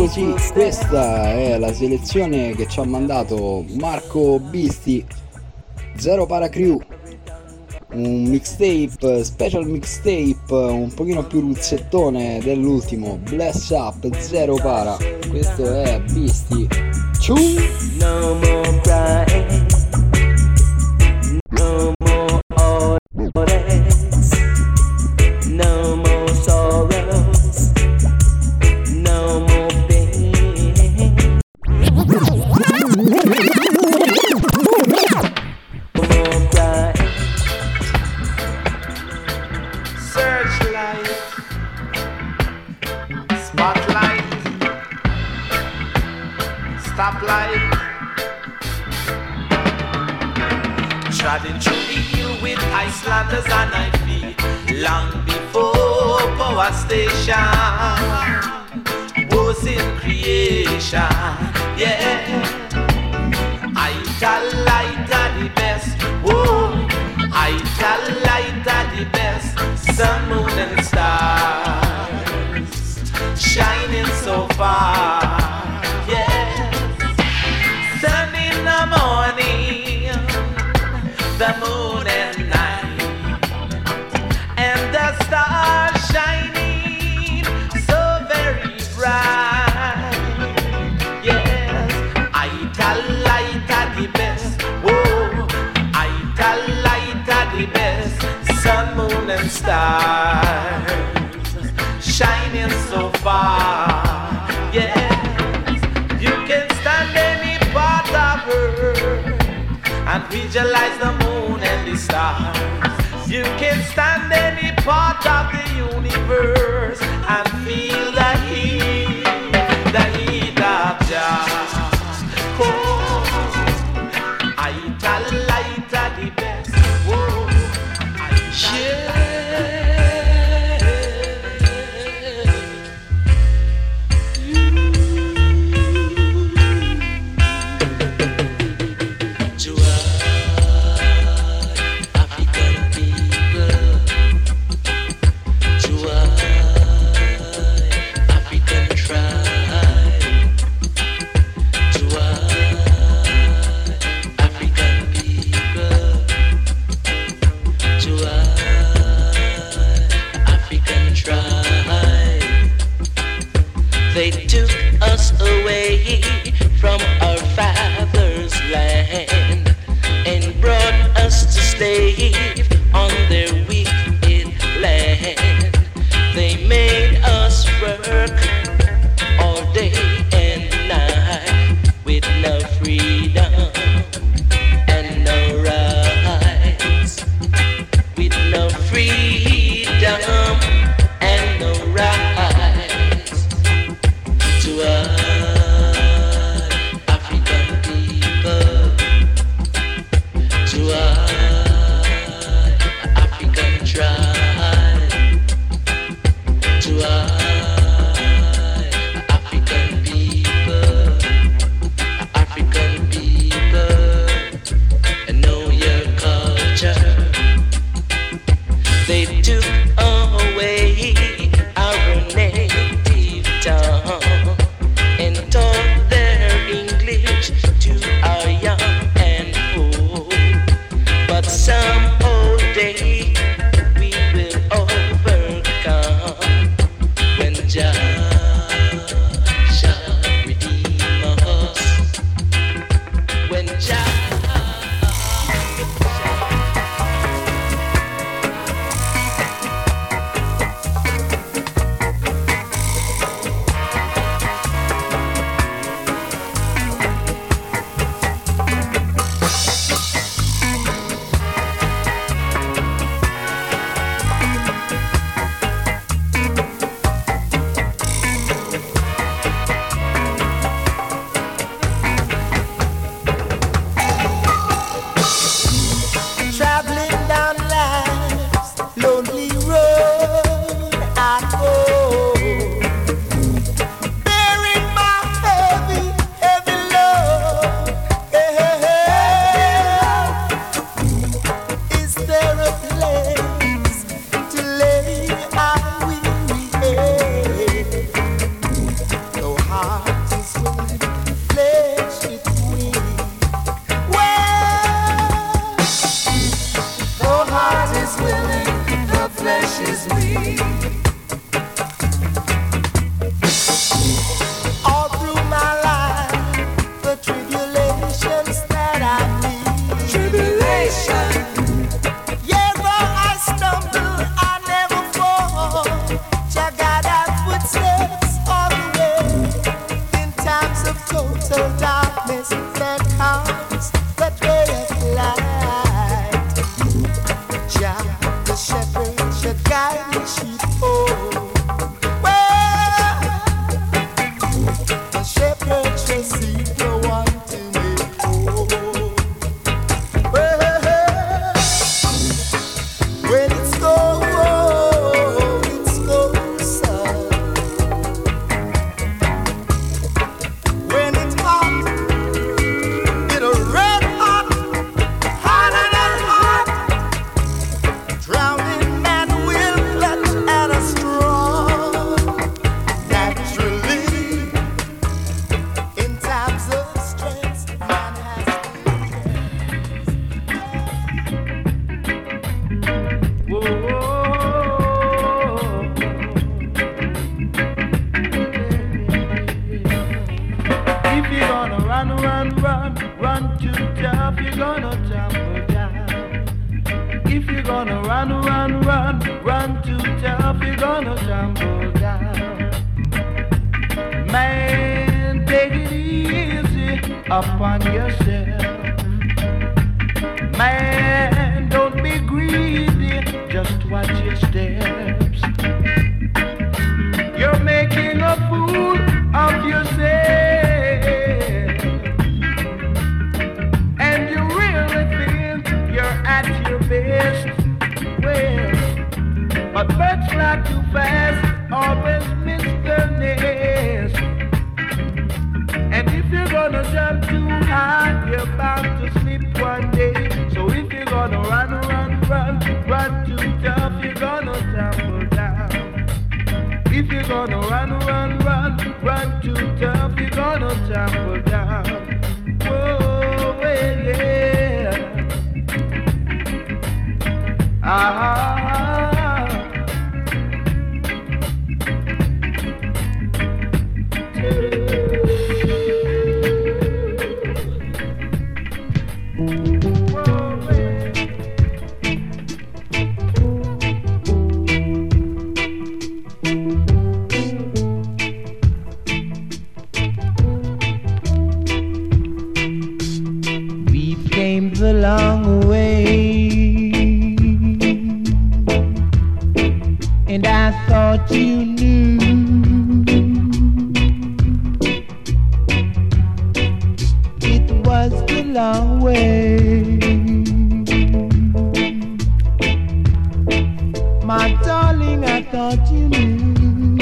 così, questa è la selezione che ci ha mandato Marco Bisti, Zero Para Crew, un mixtape, special mixtape un pochino più ruzzettone dell'ultimo, Bless Up, Zero Para. Questo è Bisti. Ciu! No more crying, no more orders, no more sorrows, no more pain, no more crying. Searchlight, spotlight, stoplight. Trotting through the hill with Icelanders on my feet, long before power station was in creation. Yeah, Italite are the best. Whoa, Italite are the best. Sun, moon, and stars shining so far. Yes, sun in the morning, the moon at night, and the stars shining so very bright. Yes, Italite are the best. Whoa, Italite are the best. Sun, moon, and stars shining so far. Yes, you can stand any part of earth and visualize the moon and the stars. You can stand any part of the universe and feel the heat of Jah. Oh, Italite are the best. Oh, yeah. African flesh is weak. All through my life, the tribulations that I meet. Tribulation. Yeah, though I stumble, I never fall. Jah guide our footsteps all the way. In times of total darkness, there comes the day of light. Jah, the shepherd, should guide the sheep home. Well, the shepherd shall see the one to make whole. Well, when it's cold, sun. When it's hot, it'll red hot, hotter than hot. Drowning man will clutch at a straw. Naturally, in times of stress, man has If you're gonna run too tough, you're gonna tumble down. If you're gonna run too tough, you're gonna tumble down. Man, take it easy upon yourself. Man, don't be greedy, just watch your steps. You're making a fool of yourself. And you really think you're at your best. Well, but birds fly too fast, always miss their nest. And if you're gonna jump too high, you're bound to slip one day. So if you're gonna run too tough, you're gonna tumble down. If you're gonna run too tough, you're gonna tumble down. Whoa, yeah. Ah. We've came the long way, and I thought you knew. It was the long way. My darling, I thought you knew.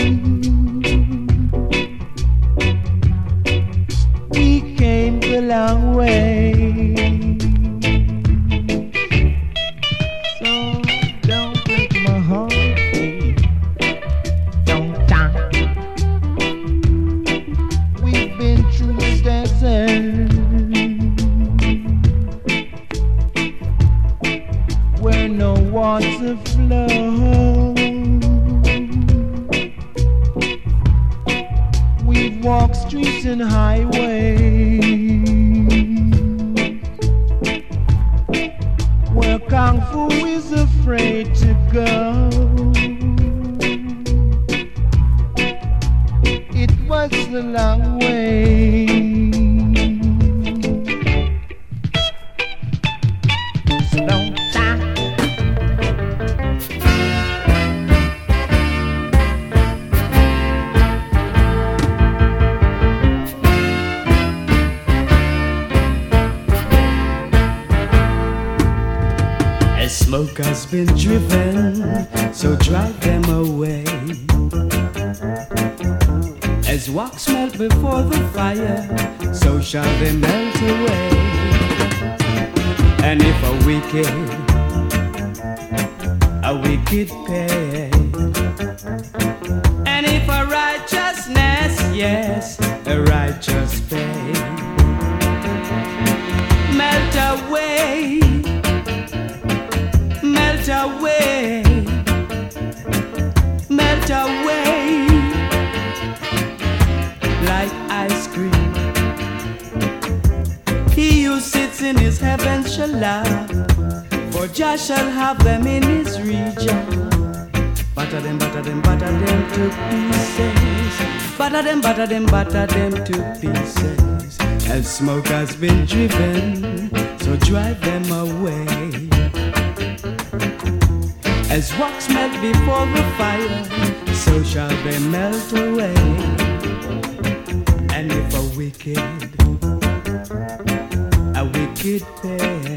We came the long way. So don't break my heart, babe. Don't die. We've been through the desert where no water flows. We've walked streets and highways where Kung Fu is afraid to go. It was the long way. So don't die. As smoke has been driven, so drive them away. As wax melt before the fire, so shall they melt away. And if a wicked pay, and if a righteousness, yes, a righteous pay, melt away, melt away. shall laugh, for Jah shall have them in his region. Butter them to pieces. Butter them to pieces. And smoke has been driven, so drive them away. As wax melt before the fire, so shall they melt away. And if a wicked pay,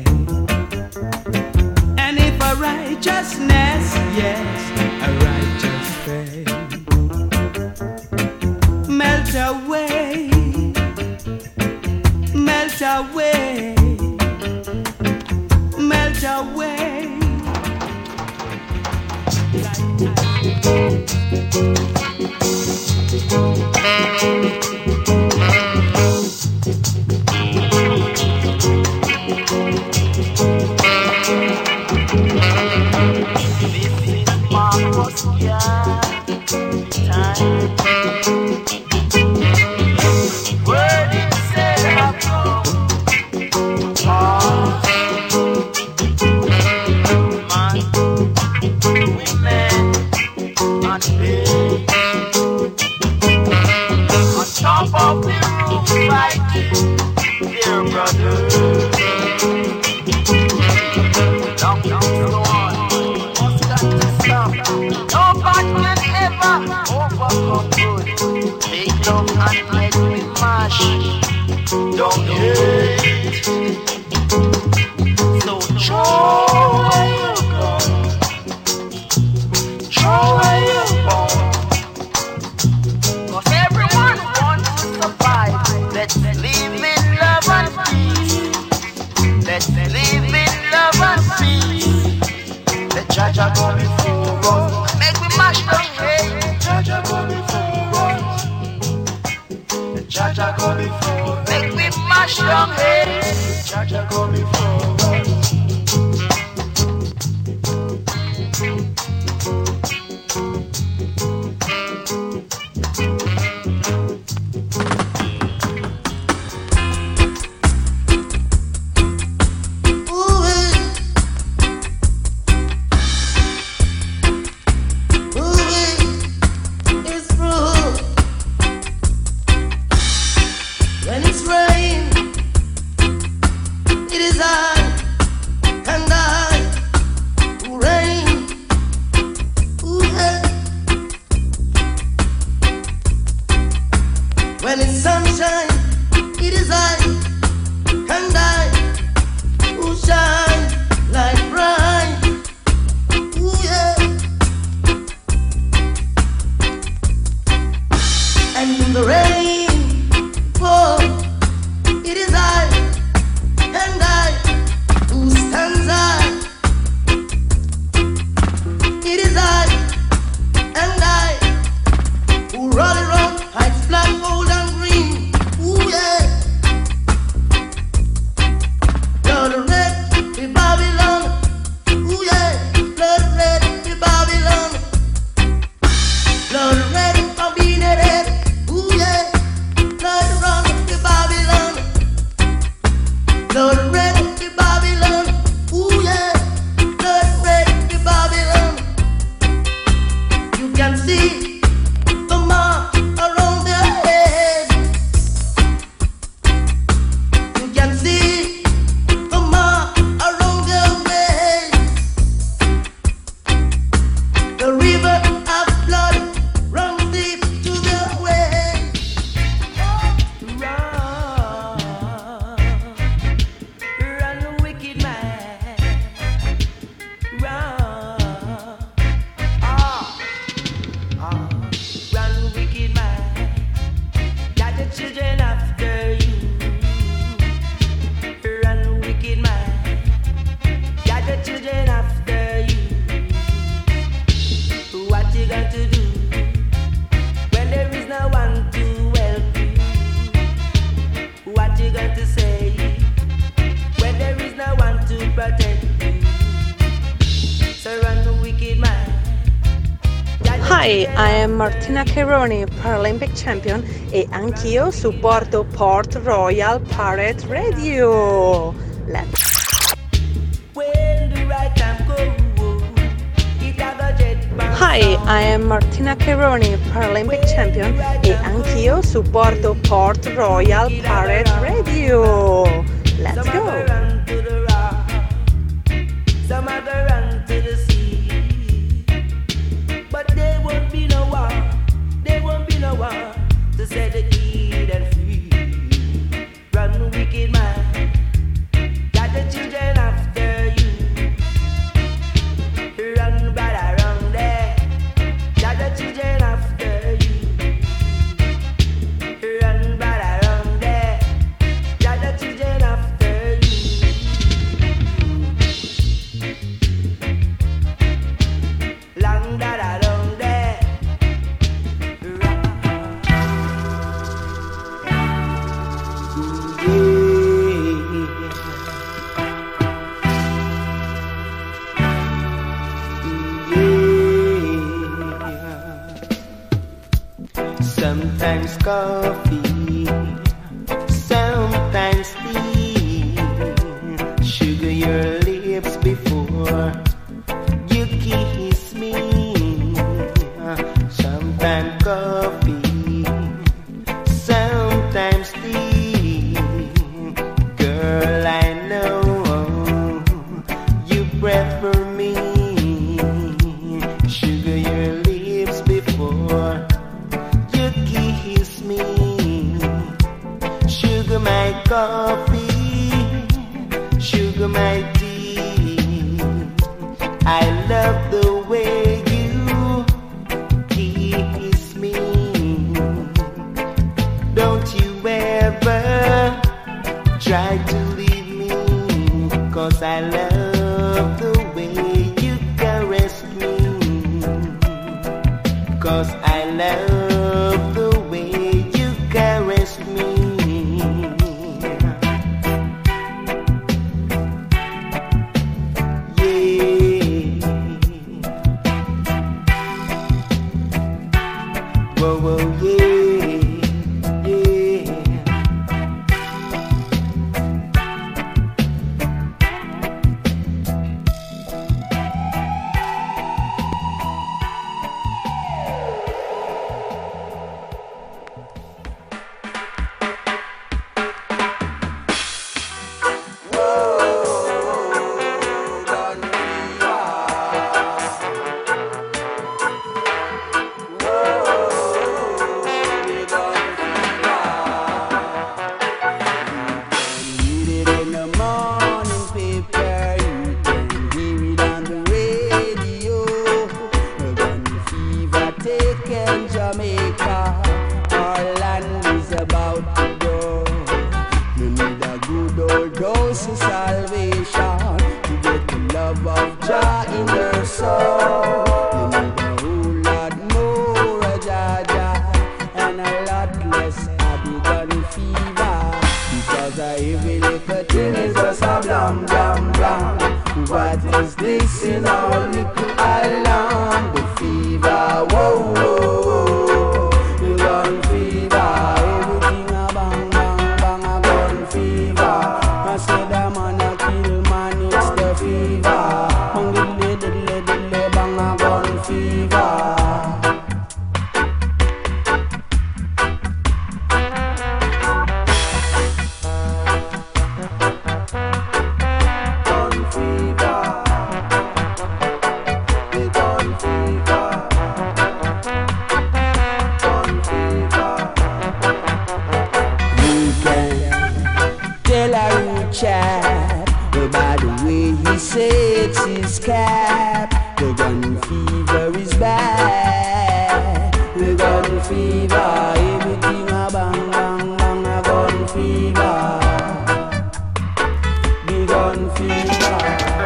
and if a righteousness, yes, a righteous pay, melt away, melt away, melt away. Hi, I am Martina Caironi, Paralympic champion, e anch'io supporto Port Royal Pirate Radio. I am Martina Caironi, Paralympic champion, e anch'io supporto Port Royal Pirate Radio. Let's go! Some are gonna run to the sea, but there won't be no war. There won't be no war to set the kid and free. Run, wicked man, got the children after you. Run, brother, run there, got the children after you. Run, brother, run there, got the children after you. Long da da long there. Sometimes coffee, sometimes tea. Sugar your lips before you kiss me. Sometimes coffee, sometimes tea. Girl, I know you prefer me. Sugar your lips before you kiss me. Sugar my coffee, sugar my tea. I love the way you kiss me. Don't you ever try to leave me, 'cause I love the way you caress me. 'Cause I love the way you caress me. Yeah. Whoa, whoa, yeah, yeah. Read it in the morning paper, you can hear it on the radio. Gun fever taken Jamaica, our land is about to go. You need a good old dose of salvation to get the love of Jah in your soul. You need a whole lot more of Jah and a lot less of the gun fever. Because every little thing is just a blam, blam, blam. What is this in our little island? The fever, whoa, whoa, whoa. The gun fever, everything a bang, bang, bang, a gun fever. I said the man a kill man, it's the fever. Bang, diddly, diddly, diddly, bang, a gun fever. Tell a rude chap about the way he sets his cap. The gun fever is bad. The gun fever, everything a bang, bang, bang, a gun fever. The gun fever.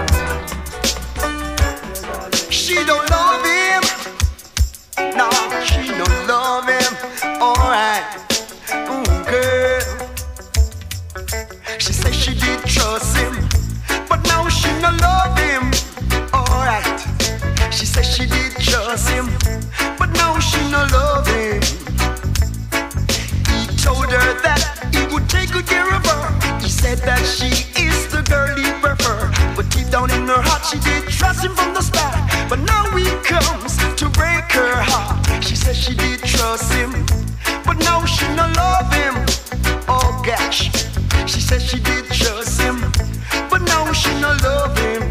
She don't love him. No, she don't love him. Alright. Ooh, girl. She said she did trust him, but now she no love him. Alright. She said she did trust him, but now she no love him. He told her that he would take good care of her. He said that she is the girl he prefer, but deep down in her heart she did trust him from the start. But now he comes to break her trust him, but now she no love him. Oh gosh, she said she did trust him, but now she no love him.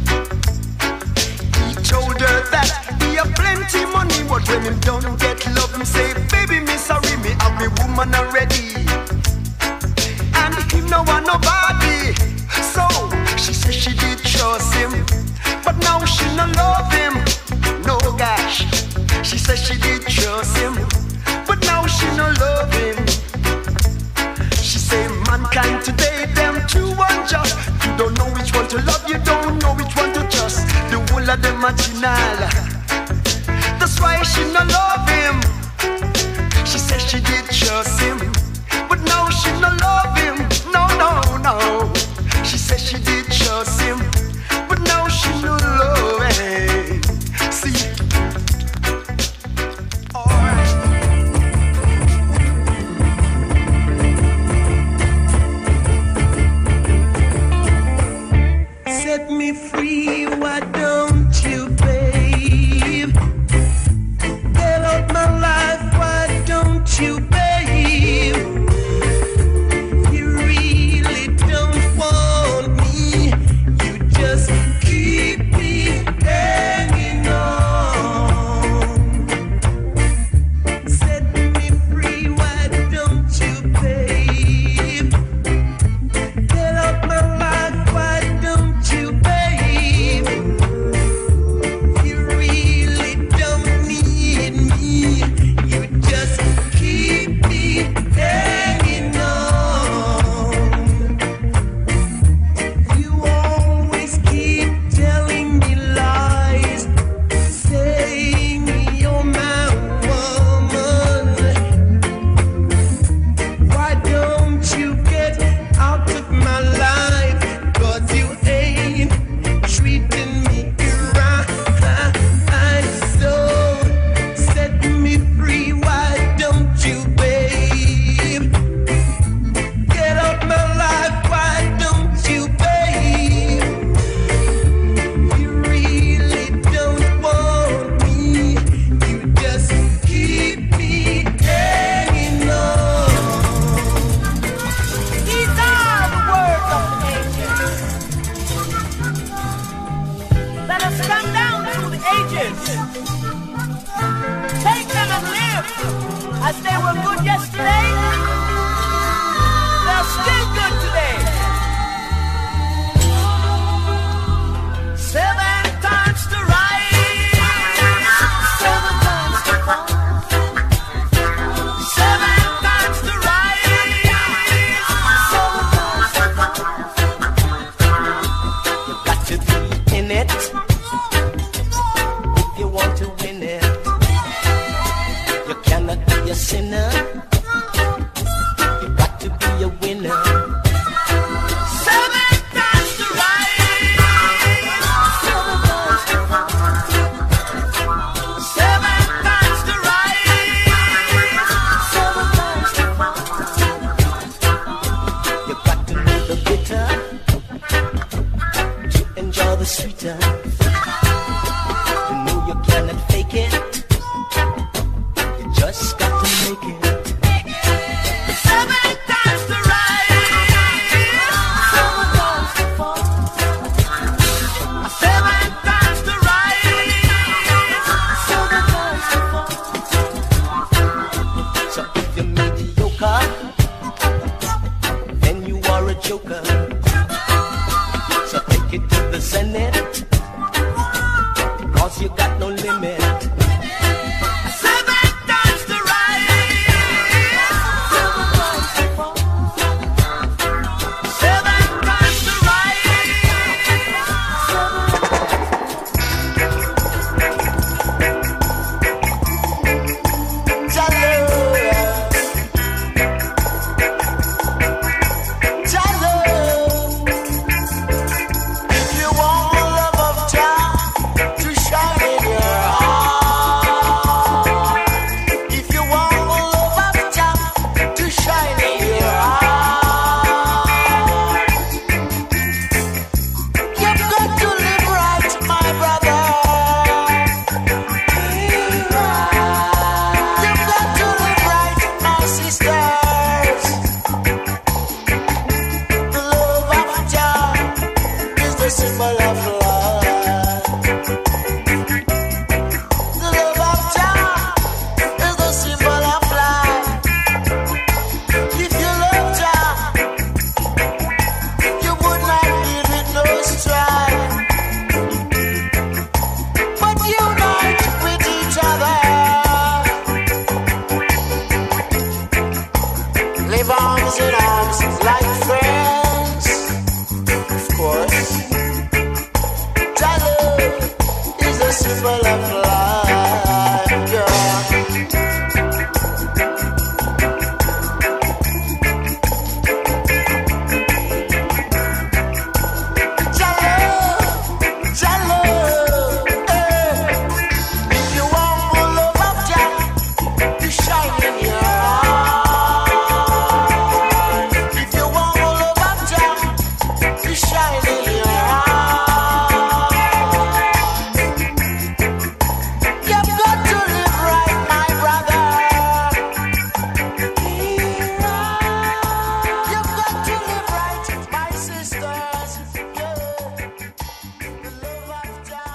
He told her that he have plenty money, but when him don't get love, him say, baby, me sorry, me have me woman already, and he no want nobody. So she said she did trust him, but now she no love him. No gosh, she said she did trust him, but now she no love him. She say mankind today, them two unjust. You don't know which one to love, you don't know which one to trust. The whole of them marginal. That's why she no love him. She said she did trust him, but now she no love him. No, no, no. She said she did trust him, but now she no love him. See. Set me free, why don't you, babe? Get out my life, why don't you, babe? You really don't want me, you just keep me hanging on. Set me free, why don't you, babe? Get out my life, why don't you, babe? You really don't need me, you just keep me hanging on. You always keep telling me lies, saying you're my woman. Why don't you get out of my life? 'Cause you ain't treating me right. So set me free, why don't you, babe? Get out my life, why don't you, babe? You really don't want me, you just keep me hanging on. These are the words of the ages. Let us come down through the ages. Take them and live as they were good yesterday. They're still good today. 7 times to rise, 7 times to fall. 7 times to rise, 7 times to fall. You got to be in it if you want to win it. You cannot be a sinner, you got to be a winner. 7 times to rise, 7 times to fall. 7 times to rise, 7 times to fall. You got to know the bitter to enjoy the sweeter. You know you cannot fake it, you just got to make it. 7 times to rise, 7 times to fall. 7 times to rise, 7 times to fall. So if you're mediocre, then you are a joker. So take it to the zenith, 'cause you got no limit. the symbol of life. The love of Jah is the symbol of life. If you love Jah, you would not deal with no strife, but unite with each other. Live arms in arms like friends. Of course, Jah love is the symbol of life, girl. Jah love, if you want more love of Jah, you shine in your heart. If you want more love of Jah, you shine in your heart. You've got to live right, my brother. You've got to live right, my sisters. Yeah. The love of Jah.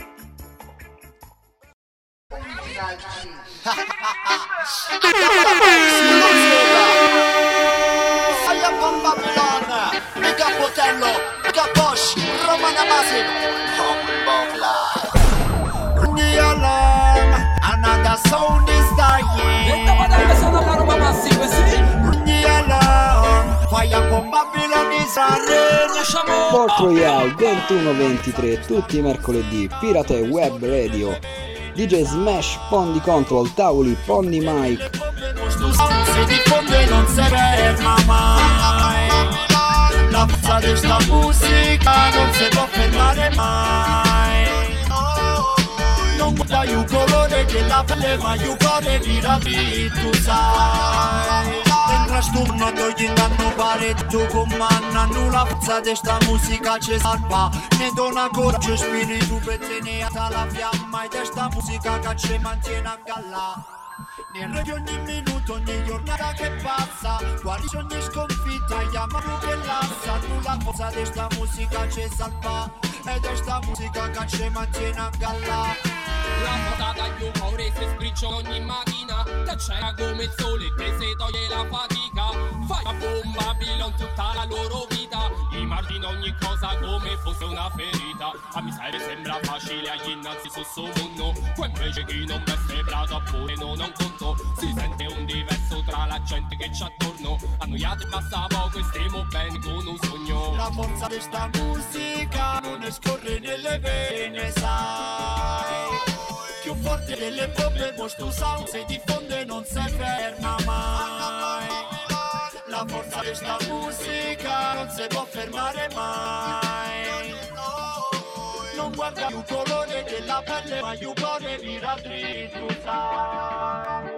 Fire from Babylon, big up Otello, big up Bosch, Roman Amazin, Humble Life. Ring the alarm, another sound is dying. Ring the alarm, fire from Babylon is running. Port Royal 21-23 tutti i mercoledì, Pirate Web Radio, DJ Smash, Pondi Control, Tavoli, Pondi Mike. Questo sound si diffonde, non si ferma mai. La forza di sta musica non si può fermare mai. Non guarda il colore della pelle, ma il cuore di rapi, tu sai. Entra sturno, togliendo a pare tu comandano la forza di sta musica ci salva. Ne dona coraggio, spirito per tenere la fiamma e di sta musica che ci mantiene a galla. Nel radio ogni minuto, ogni giornata che passa, guardi ogni sconfitta, chiamano che lassa. La forza di sta musica ci salva ed è sta musica che ci mantiene a galla. La patata più paure si sbriccia ogni macchina, che c'era come il sole che si toglie la fatica. Fai a bomba Babylon tutta la loro vita, immagina ogni cosa come fosse una ferita. A miseria sembra facile agli innanzi su sto mondo, poi invece chi non veste prato pure non ha un conto. Si sente un diverso tra la gente che c'è attorno, annoiati basta poco e stiamo bene con un sogno. La forza di sta musica non ne scorre nelle vene, sai. Più forte delle bombe, questo sound si diffonde, non si ferma mai. La forza di sta musica non si può fermare mai. Non guarda il colore della pelle, ma il cuore vira dritto, sai.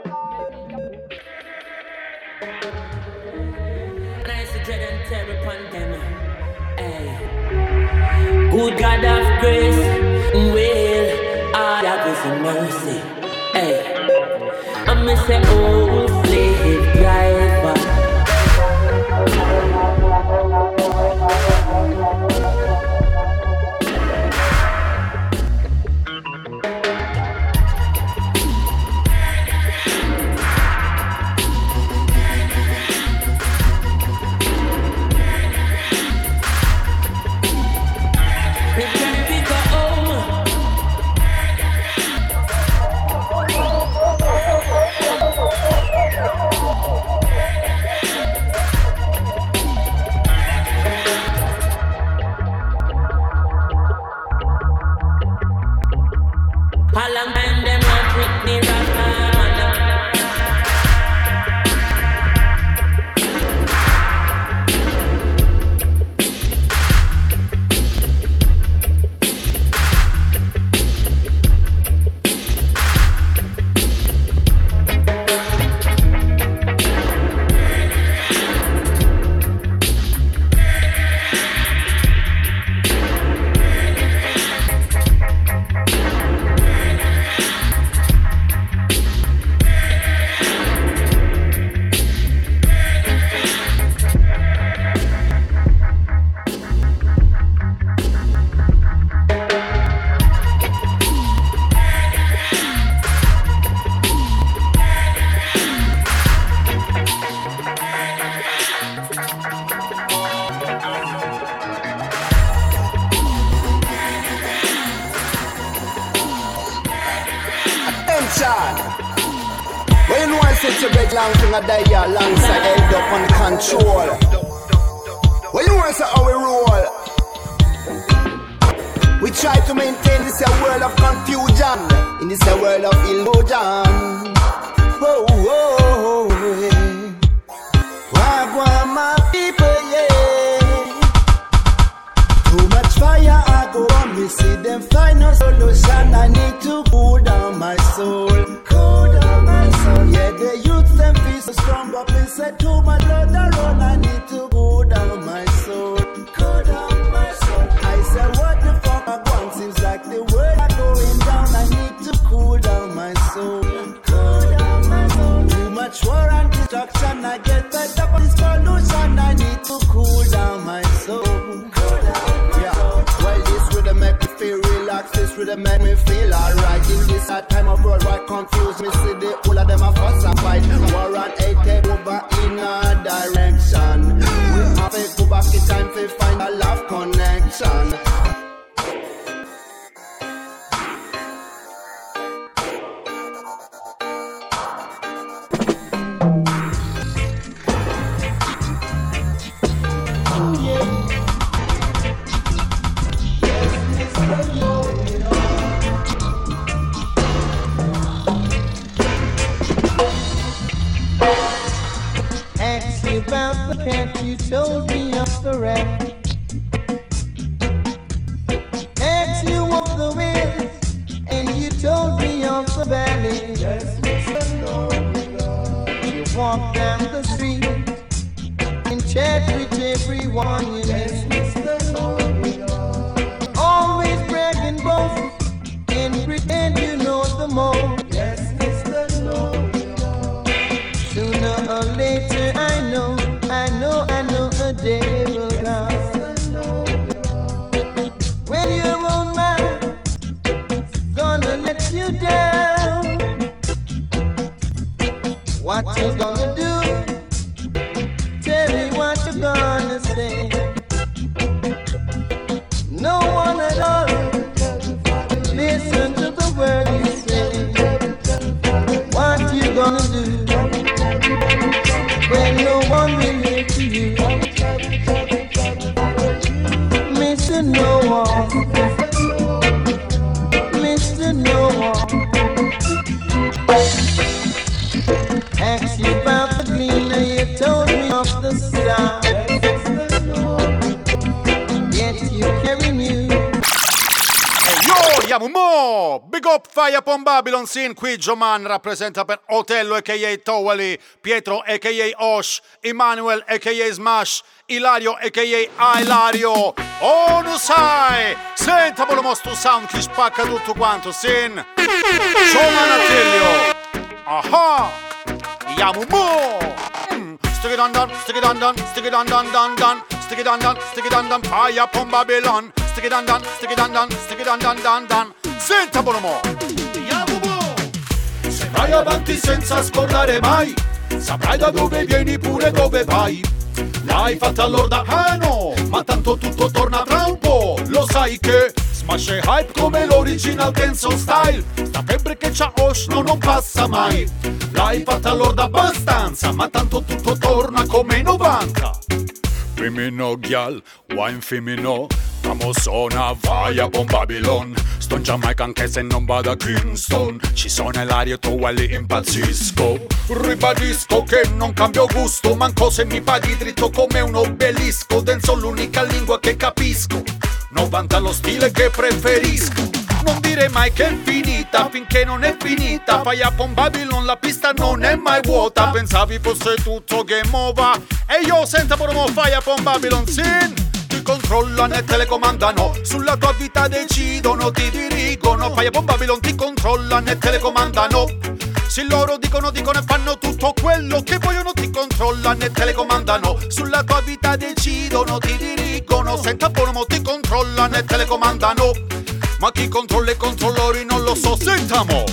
Nice dread and terror upon them. Hey. Good God of grace, will I have grace and mercy. Hey. I'm Mr. Old Slave Driver. Sean. When you know I said to beg long thing I die here alongside held up on control. When you want to say how we roll. We try to maintain this a world of confusion. In this a world of illusion. Whoa, whoa, yeah. Wagwan my people, yeah. Too much fire I go on, we see them find no solution. I need to cool down my soul. Cool down my soul. Yeah, the youth them feel so strong, but they said too much blood around. I need to cool down my soul. Cool down my soul. I said what the fuck I want, seems like the world are going down. I need to cool down my soul. Cool down my soul. Too much war and destruction, I get fed up on this pollution. I need to cool down my soul. Cool down my soul. Well, this rhythm make me feel relaxed. This rhythm make me feel alright. In this hard time of worldwide confused, me see the whole of them a fuss and fight. War and hate take over in a direction. We have to go back in time to find a love connection. About the cat, you told me of the rat. Asked you of the wind, and you told me of the valley. Yes, you walk down the street and chat with everyone. Yes, always brag and boast and pretend you know the most. Yes, sooner or later I know a day will come when your own mind gonna let you down. What you gonna do? Tell me what you gonna say. No one at all listen to the word you say. What you gonna do when no one will hear to you? Mr. No One, Mr. No One. Asked you about the cleaner, you told me of the sound. Yet you carry news. Yo, mo! Big up Fire Upon Babylon Scene, qui Joman rappresenta per Otello a.k.a. Towali, Pietro a.k.a. Osh, Emmanuel a.k.a. Smash, Ilario a.k.a. Ilario. Oh, non sai! Senta polo mosto sound che spacca tutto quanto, Sin! Joman Attilio! Aha! Yamu mo! Stick it on down, stick it on down, stick it on down, down, down. Stick it on down, stick it on down, Fire Upon Babylon. Stick it on down, stick it on down, stick it on down, down, down. Senta Bonomo! Se vai avanti senza scordare mai, saprai da dove vieni pure dove vai. L'hai fatta all'orda, ah no, ma tanto tutto torna tra un po'. Lo sai che Smash è hype come l'original dancehall style. Sta febbre che c'ha Osh non passa mai. L'hai fatta all'orda abbastanza, ma tanto tutto torna come 90. Femino gyal, wine femino, famosona, vai a Babylon. Sto in Giamaica anche se non vado a Kingston. Ci sono Ilario, Towali, impazzisco. Ribadisco che non cambio gusto, manco se mi paghi dritto come un obelisco. Dancehall l'unica lingua che capisco, 90 lo stile che preferisco. Non dire mai che è finita, finché non è finita. Fire Upon Babylon, la pista non è mai vuota. Pensavi fosse tutto game over, e io sento promo Fire Upon Babylon Sin. Ti controllano e telecomandano, sulla tua vita decidono, ti dirigono. Fire Upon Babylon ti controllano e telecomandano. Se loro dicono e fanno tutto quello che vogliono, ti controllano e telecomandano. Sulla tua vita decidono, ti dirigono. Senta promo, ti controllano e telecomandano. Ma chi controlla i controllori non lo so, sentamo.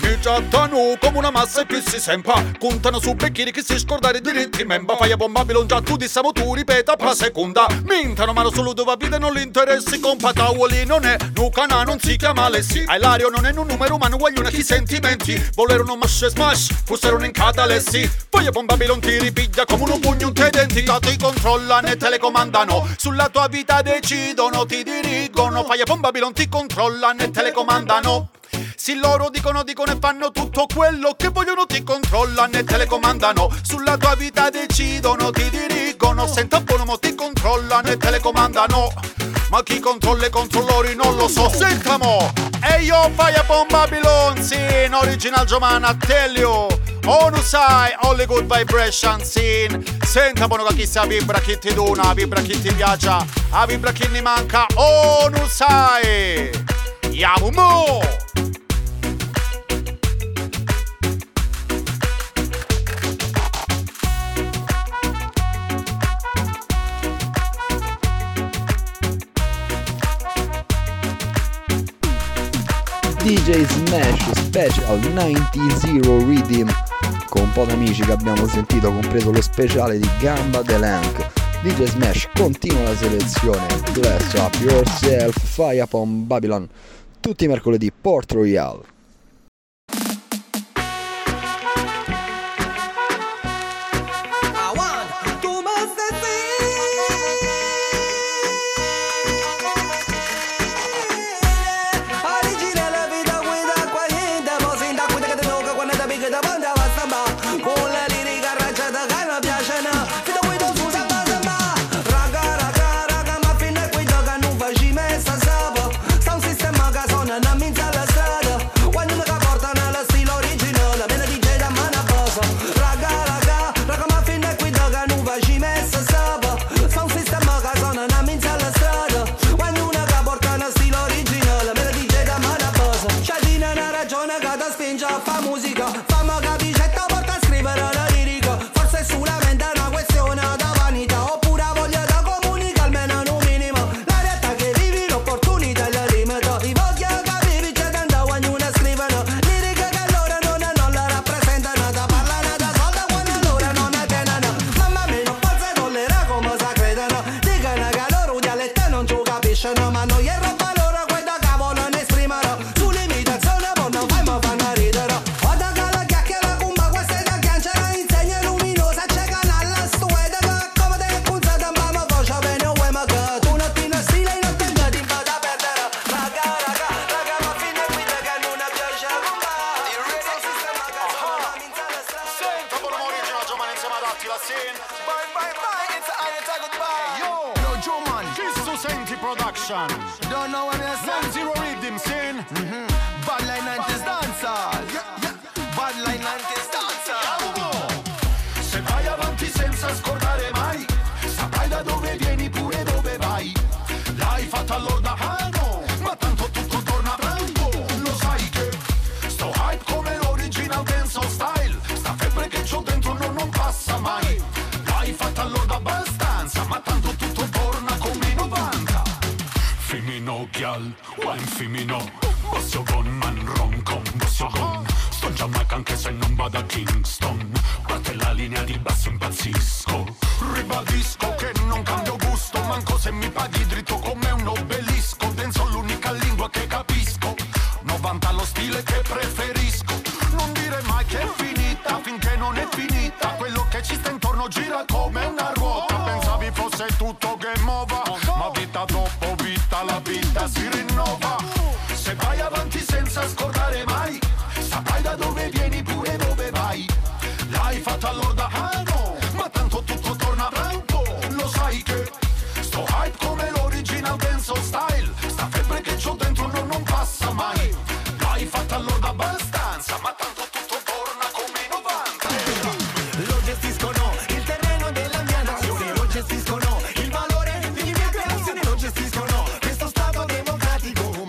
Mi trattano come una massa e più si sempa. Contano su becchini che si scordare i diritti memba. Fai a Babylon già tu dissamo tu ripeta per seconda. Mintano mano solo dove vita non li interessi. Compa tavoli non è nucana non si chiama Lessi. Ai Lario non è un numero ma non guagliona chi sentimenti. Volerono mash smash fossero in catalessi. Poi a Babylon ti ripiglia come un pugno un te denti. Ti controllano e telecomandano. Sulla tua vita decidono, ti dirigono. Fai a Babylon ti controllano e telecomandano. Sì, loro dicono e fanno tutto quello che vogliono, ti controllano e telecomandano. Sulla tua vita decidono, ti dirigono. Senta buono, mo ti controllano e telecomandano. Ma chi controlla i controllori non lo so, sentamo. E io fai a Babylon, sì, in original Giovanna, tell you. Onu sai, only good vibration scene. Senta buono che chi sa vibra, chi ti dona, vibra chi ti piace, a vibra chi ne manca. Onu sai. Yamumo. DJ Smash Special 90 Rhythm, con un po' d'amici che abbiamo sentito, compreso lo speciale di Gamba Delank. DJ Smash continua la selezione. Bless Up Yourself, Fire Upon Babylon, tutti i mercoledì Port Royal. Don't know what I'm saying. 90 Rhythm scene. Badline 90s dancehall. Badline 90s dancehall. Se vai avanti senza scordare mai, saprai da dove vieni pure dove vai. L'hai fatta all'orda, ah no, ma tanto tutto torna franco. Lo sai che sto hype come l'original dancehall style. Sta febbre che c'ho dentro non passa mai. L'hai fatta all'orda abbastanza, ma tanto tutto torna come i 90. Femino gyal, wine femino. Bossio gon man rom con bossio gon. Sto in Giamaica anche se non vado a Kingston. Batte la linea di basso impazzisco. Ribadisco che non cambio gusto, manco se mi paghi dritto come un obelisco. Denso l'unica lingua che capisco. 90 lo stile che preferisco. Non dire mai che è finita finché non è finita. Quello che ci sta intorno gira come una ruota. Pensavi fosse tutto game over, ma vita dopo vita la vita si rinnova. Se vai avanti senza scordare mai, saprai da dove vieni pure dove vai. L'hai fatta all'orda, ah no, ma tanto tutto torna franco. Lo sai che sto hype come l'original dancehall style. Sta febbre che c'ho dentro non passa mai. L'hai fatta all'orda abbastanza, ma tanto tutto torna come i 90. Lo gestiscono il terreno della mia nazione. Lo gestiscono il valore di mia creazione. Lo gestiscono questo stato democratico.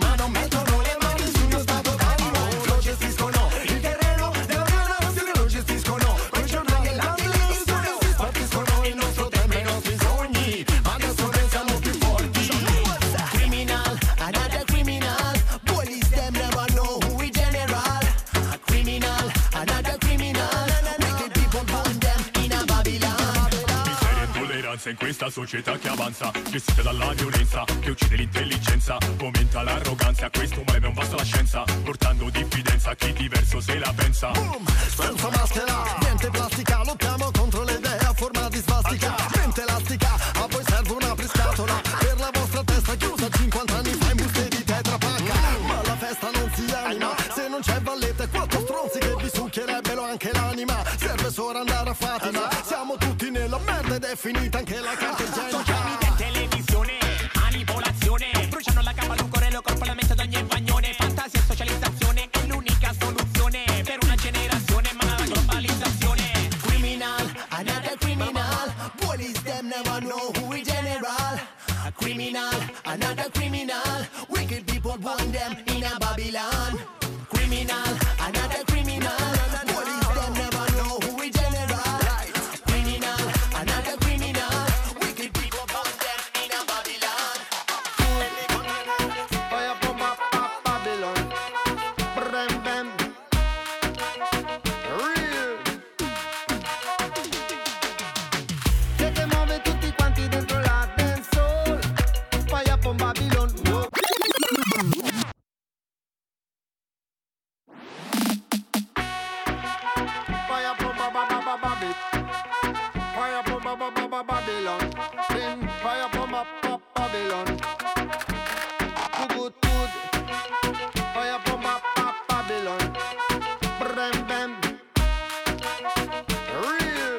in questa società che avanza, gestita dalla violenza che uccide l'intelligenza, fomenta l'arroganza, questo male non basta la scienza, portando diffidenza a chi diverso se la pensa. Boom, senza maschera, niente plastica, lottiamo contro l'idea a forma di svastica, mente elastica, a voi serve una priscatola, per la vostra testa chiusa 50 anni fa in buste di Tetra Pak, ma la festa non si anima, se non c'è Valletta e 4 stronzi che vi succhierebbero anche l'anima, serve solo andare a Fatima, siamo tutti nella merda ed è finita anche la carta igienica. Televisione, manipolazione, bruciano la capa d'un corello col parlamento d'ogni bagnone, fantasia e socializzazione è l'unica soluzione per una generazione, ma la globalizzazione. Criminal, another criminal, police them never know who is general. A criminal, another criminal, wicked people want them in a Babylon. Criminal, another criminal, police them never know who is general. Criminal, another criminal, wicked people want them in a Babylon. Fire from Babylon, bam bam, real. Che muove tutti quanti dentro la dancehall, fire from Babylon. Fire from Babylon, fire from Babylon, then fire from Babylon. Good, good, fire from Babylon, bam bam, real.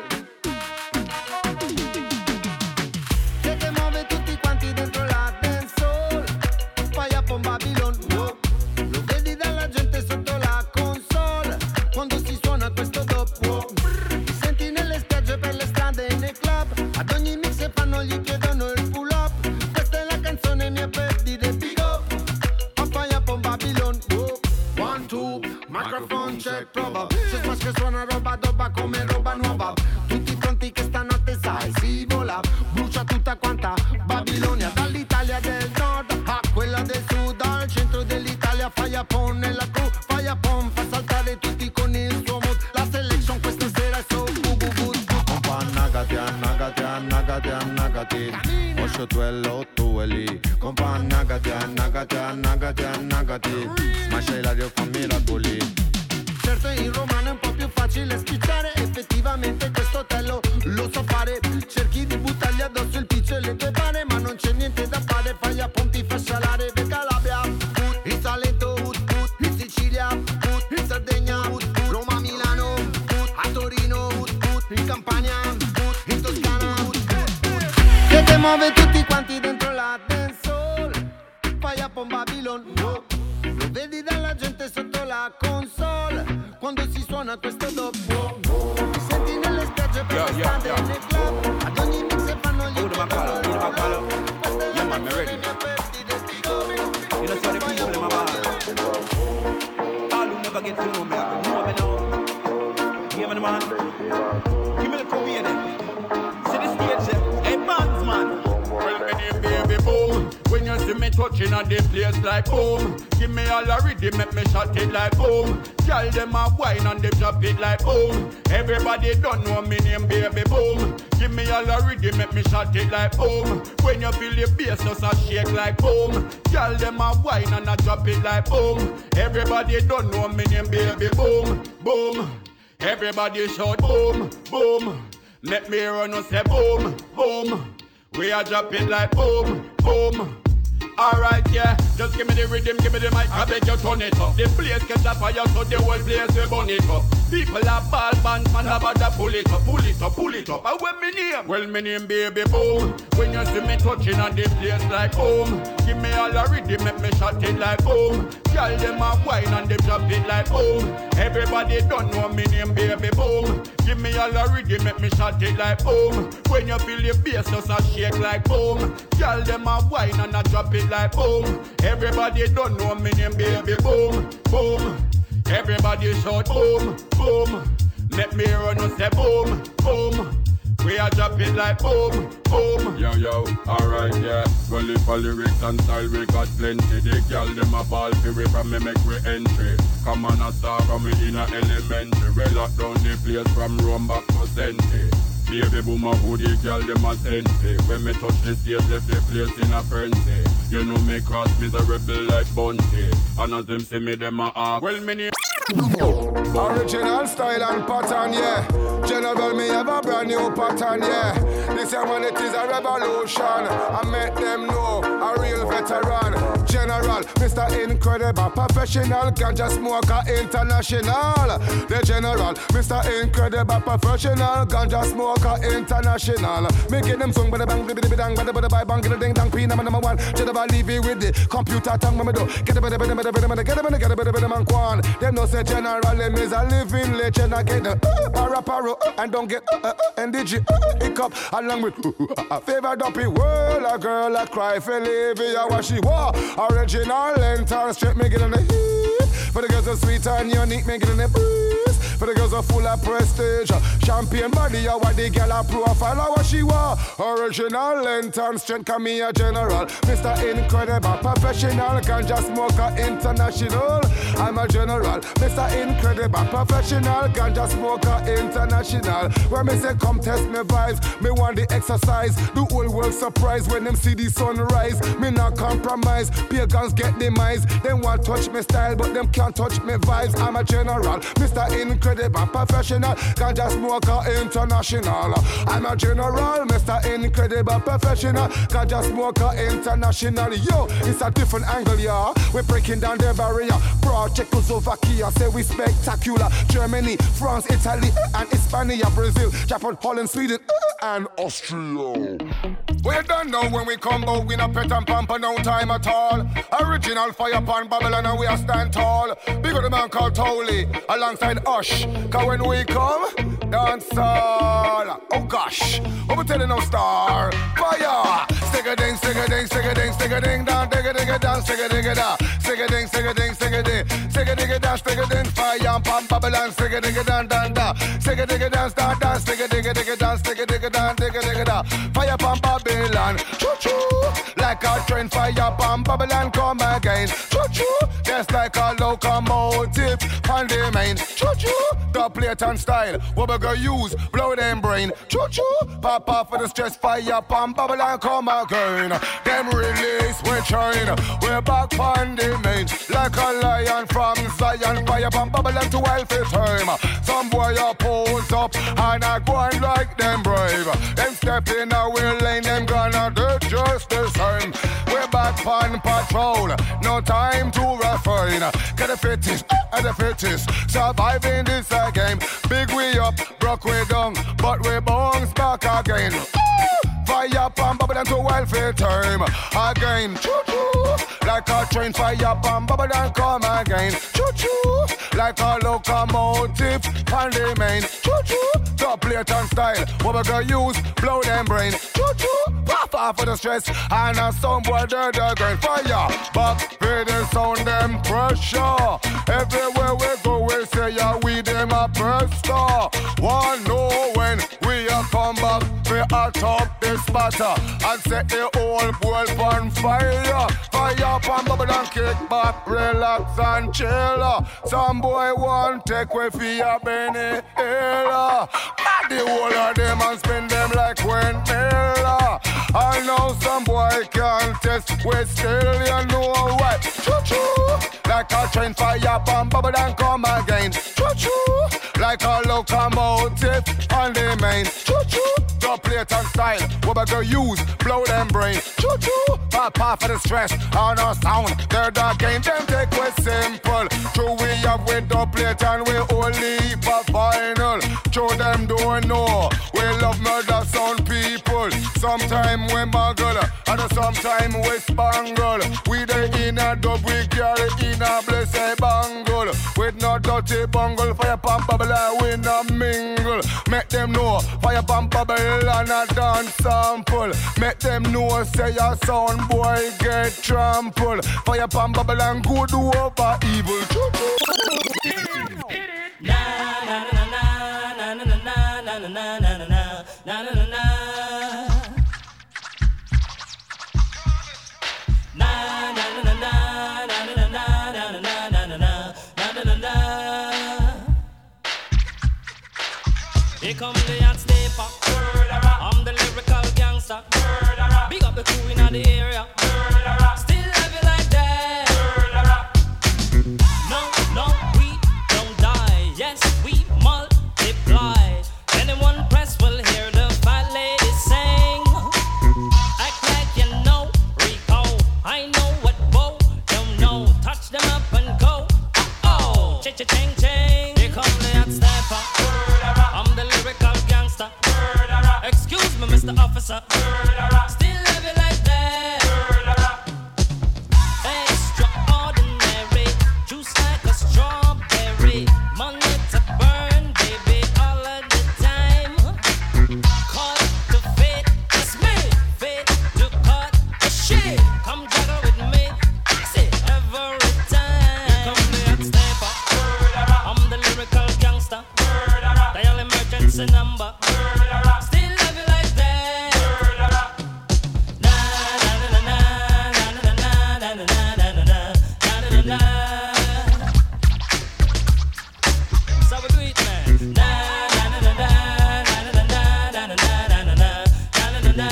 Che muove tutti quanti dentro la dancehall, fire from Babylon. Lo vedi dalla gente sotto la console quando si suona questo doppio. Ti senti nelle spiagge, per le strade e nei club, ad ogni mix che fanno gli chiedono il pull up. Questa è la canzone mia per dire big up. A fire from Babylon. 1, 2, microphone check, prova. Se smash che suona roba doba come roba nuova. Tutti pronti che stanotte sai si vola. Brucia tutta quanta Babilonia, dall'Italia del nord a quella del sud, al centro dell'Italia. Fire pon nella crew, fire pon fa saltare tutti con il suo mood. La selection questa sera è so good. Compa annagati, annagati, annagati, annagati. Oscio tu e l'otto e lì. Compa annagati, annagati, annagati, annagati. Smascia il radio, fa miracoli. Certo in romano è un po' più facile spicciare, effettivamente questo tello lo so fare. Cerchi di buttargli addosso il piccio e le tue pane, ma non c'è niente da fare, fai a ponti, fa scialare. Per Calabria, in Salento, in Sicilia, in Sardegna, Roma, Milano, a Torino, in Campania, in Toscana. Che te muove tutti quanti dentro la dancehall, fai a pon Babylon. Lo vedi dalla gente sotto la console quando si suona questo doppio. Ti senti nelle spiagge, per le strade e nei club, ad ogni mix che fanno gli chiedono. Yeah, man, me ready. You know, so the people in my band, all who never get to know me, I know me now. Yeah, man, give me the Kobe then. See the stage, hey, bands, man. Well, my name baby boom. When you see me touching on the place like boom, give me all a rhythm, make me shot it like boom. Tell them a wine and them drop it like boom. Everybody don't know me name baby boom. Give me all a rhythm, make me shot it like boom. When you feel the bass just a shake like boom. Tell them a wine and a drop it like boom. Everybody don't know me name baby boom, boom. Everybody shout boom, boom. Let me run and say boom, boom. We are dropping like boom, boom. Alright, yeah, just give me the rhythm, give me the mic, I beg you turn it up. The place catch a fire, so the whole place will burn it up. People are ball bands, man, about to pull it up, pull it up, pull it up. And when me name? Well, me name baby boom. When you see me touching on the place like boom, give me all a rhythm, make me shot it like boom. Tell them a wine and them drop it like boom. Everybody don't know me name baby boom. Give me all a rhythm, make me shot it like boom. When you feel the bass just a shake like boom. Tell them a wine and a drop it like boom. Everybody don't know me name baby boom, boom. Everybody shout boom, boom. Let me run and say boom, boom. We are dropping like boom, boom. Yo, yo, alright, yeah. Well, if a lyrics and style, we got plenty. The girl, them a ball for we from me make we entry. Come on, a star from me in a elementary. We lock down the place from Rome back to Senti. Baby boomer who the girl them a envy. When me touch the stage, left the place in a frenzy. You know me cross miserable like Bunty. And as them see me, them a ask. Well, many original style and pattern, yeah. General, me have a brand new pattern, yeah. This year when it is a revolution, I make them know a real veteran. General, Mr. Incredible, professional, ganja smoker international. The General, Mr. Incredible, professional, ganja smoker international. Making them song, bada bang, bada bang, bada bang, bang, bada ding dang, pina number one. General, leave it with the computer tongue, mama do. Get a bada bada bada bada bada, get a bada bada man kwan. Them no say General, them is a living legend. I get the para and don't get NDG hiccup along with favorite dopey world. A girl a cry for Olivia what she wore. Original lantern straight me get in the heat. For the girls are sweet and unique, me get in the breeze. For the girls are full of prestige. Champion body, what the girl a profile, what she wore. Original lantern straight come me a General. Mr. Incredible, professional, ganja smoker international. I'm a General, Mr. Incredible, professional, ganja smoker international. When me say come test me vibes, me want the exercise. The whole world surprised when them see the sunrise. Me not compromise, pagans get demise. Them want touch me style, but them can't touch me vibes. I'm a General, Mr. Incredible, professional, ganja smoker international. I'm a General, Mr. Incredible, professional, ganja smoker international. Yo, it's a different angle, yeah. We're breaking down the barrier. Bro, Czechoslovakia, say we spectacular. Germany, France, Italy, and Hispania, Brazil, Japan, Holland, Sweden, and Austria. We're done now when we come out, we not pet and pamper, no time at all. Original fire pan Babylon and we are stand tall. Big of the man called Tolly, alongside Ush. Cause when we come, dance all. Oh gosh, what we telling no star? Fire! Stick a ding, stick a ding, stick a ding, stick a ding, down, dig a dig a down, stick a dig a da. Stick a ding, stick a ding, stick a ding, stick a dig a down, stick a ding, fire pan Babylon, stick a dig a down, down, down. Stick a dig a down, down, down, stick a dig a down, stick a dig a down, dig a dig a down. Fire pan Babylon, choo-choo. Like a train, fire pan Babylon, come again. Choo-choo. Just like a locomotive on the main. Choo-choo. The plate and style, what we gonna use? Blow them brain. Choo-choo. Pop off for the stress, fire pan Babylon, come again. Them release, we train. We're back on the main. Like a lion from Zion, fire pan Babylon to welfare time. Some boy a pose up and I go on like them brave. Them step in our lane, them gonna do just the same. We're back on patrol, no time to refrain. Get the fittest, and the fittest, surviving this game. Big we up, broke we down, but we bounce back again. Fire pan Babylon to welfare time again. Choo-choo. Like a train, fire pan Babylon come again. Choo-choo. Like a locomotive on the main. Choo-choo. Top plate and style, what we gonna use? Blow them brain. Choo-choo. Puff off for the stress and a soundboard the grain. Fire back for the sound them pressure. Everywhere we go we say yeah we them a presto. One know when we a come back we a top this matter and set the whole world on fire. Fire pan Babylon, kick back, relax and chill. Some boy want take way for your Benny Hill. The whole of them and spin them like windmill. I know some boy can't test, we still you know what. Choo-choo. Like a train, fire pan Babylon come again. Choo-choo. Like a locomotive on the main. Choo-choo. The plate and style, what we gonna use? Blow them brain. Choo-choo. Pop off for the stress on our sound. They're the game, them take we simple. True we have with the plate and we only for final. Show them don't know. We love murder sound people. Sometime we muggle and sometime we spangle. We the inner dub, we carry in a blessed bangle. With no dirty bungle, fire pump Babylon, we no mingle. Make them know, fire pump Babylon a dance sample. Make them know, say a sound boy get trampled. Fire pump Babylon, good over evil. Na na na na na na na na na na na na na na. Here come the hot stepper. the area. Still love you like that. No, no, we don't die. Yes, we multiply. Anyone press will hear the fat lady sing. Act like you know Rico. I know what Bo don't know. Touch them up and go. Oh, ching ching. Here come the hot stepper. I'm the lyrical gangster. Excuse me, Mr. Officer. Still love you like that. Extraordinary. Juice like a strawberry. Money to burn, baby, all of the time. Cut to fit, it's me. Fit to cut the shit. Come juggle with me. See, every time. Here come the hot stepper. I'm the lyrical gangster. Dial emergency number. Still love you like that. Na na na na na na na na na na na na. So we do it, man. Na na na na na na na na na na na na.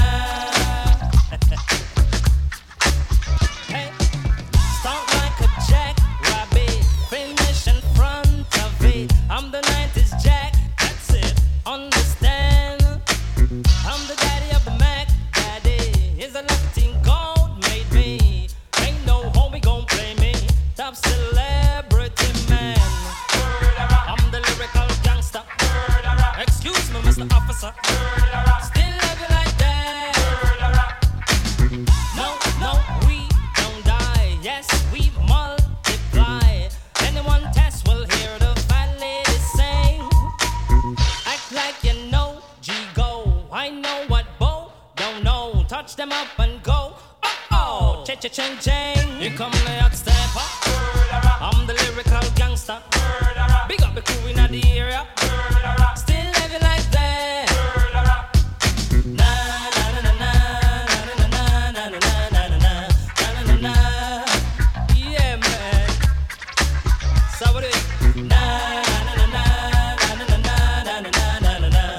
Hey, start like a jackrabbit, finish in front of it. I'm the 90s Jack, that's it. Understand? I'm the daddy of the Mac. Daddy is a Latin gold made me. Ain't no homie gon' play me. Top celebrity man. I'm the lyrical gangster. Excuse me, Mr. Officer. Still love you like that. No, no, we don't die. Yes, we multiply. Anyone test will hear the fat lady sing. Act like you know G-Go. I know what Bo don't know. Touch them up and go. Oh, ching. Here come the hot stepper. I'm the lyrical gangster. Big up the crew in the area. Still love you like that. Na na na na na na na na na na na na. Yeah, man. So what it? Na na na na na na na na na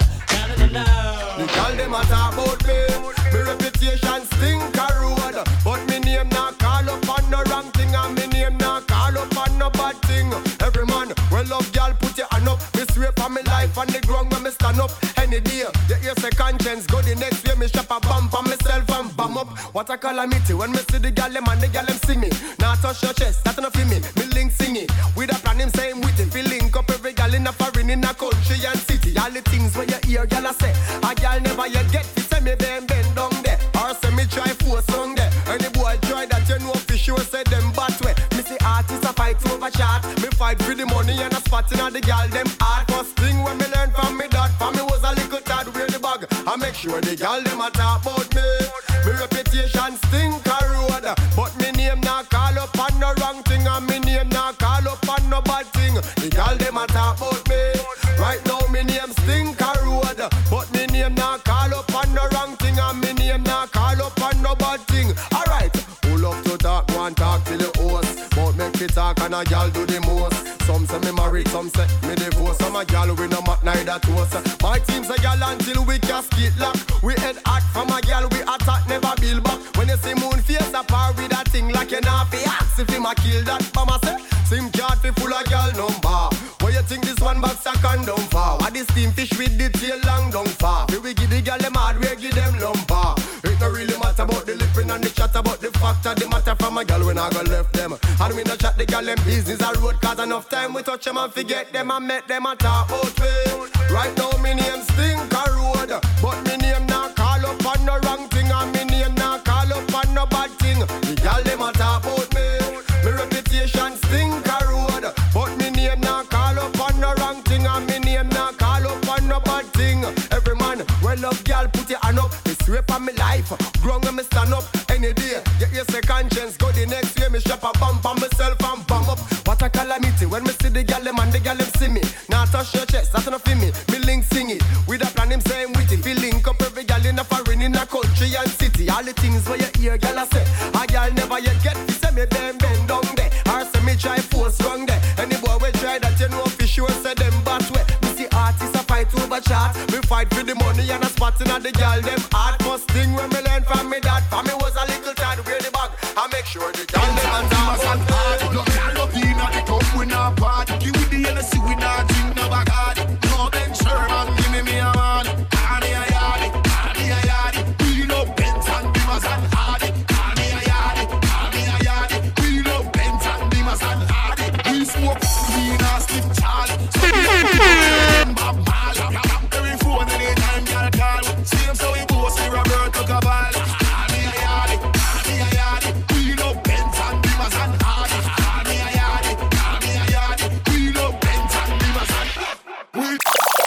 na na. The girl dem a talk about me. Me reputation stink a road, but me name not call up on no wrong thing, and me name not call up on no bad thing. Every man well love girl put your hand up. Me swear for me life on the ground when me stand up. Any day you hear say conscience go the next way me strap a bump on myself and bam up. What a calamity when me see the girl them and the girl them see me. Now touch your chest, that enough for me. Me link sing it with a plan him same with it. Feel link up every girl in a foreign in a country and city. All the things when you hear girl a say, a girl never yet get to say me bend down there, or say me try force on there. Any boy try that you know for sure say them bad way. Me see artists a fight over chat. Me fight for the money and a spot in the girl them hard. First thing when me learn from me dad, for me was a little tad wear the bag. I make sure the girl them a talk about me. Me reputation stink a road, but me name not call up on no wrong thing, and me name not call up on no bad thing. The girl them a talk about me. Right now me name stink a road, but me name not call up on no wrong thing, and me name not call up on no bad thing. Alright, who love to talk, one talk till the host, but make me talk and a girl do the most. Some say me married, some say me divorce. Some a girl we no mat neither toast. My team's a girl until we casket lock. We head hot from a girl, we attack never build back. When you see moon face a par with a thing like an half axe. If him a kill that, mama say sim card fi full of girl number. What you think this one box a condom for? What this steam fish with the tail long down far? We give the girl them hard, we give them lumber. It no really matter about the lipping and the chat about the fact of the matter from a girl when I go left them. And we no chat the girl them business a road, cause enough time we touch them and forget them and make them a talk about me. Right now me name stink a road, but me name not call up on no wrong thing, and me name not call up on no bad thing. The girl them a talk about me. Me reputation stink a road, but me name not call up on no wrong thing, and me name not call up on no bad thing. Every man well love girl put your hand up. Me swear for me life, grown when me stand up. Any day get your say conscience go the next way me strap a bump on myself and bam up. What a calamity when me see the girl them and the girl them see me. Now touch your chest, that's enough for me. Me link sing it with a plan him saying with it. Feel link up every girl in a foreign in a country and city. All the things where you hear girl a say, a girl never yet get to say me bend down there, or say me try force wrong there. Any boy we try that you know for sure say them bad way. Me see artists a fight over chat. We fight for the money and a spot in the girl them hard. First thing when me learn from me dad, for me was a little make sure the girl them and Thomas and hard. Look at Lupina, they come with a part. Give with the Hennessy, we not drink no Bacardi. No Ben Sherman, give me a man. Cardi a yardi, cardi a yardi. We love Benz and Beamers and Hardy. Cardi a yardi, cardi a yardi. We love Benz and Beamers and Hardy. We smoke weed and slip Charlie. So we Bob Marley. Every phone anytime girl call. Same so we both see Roberto Cabal. Cardi a yardi, cardi a yardi. We love Benz and Beamers and Hardy. Cardi a yardi, cardi a yardi. We love Benz and Beamers and Hardy.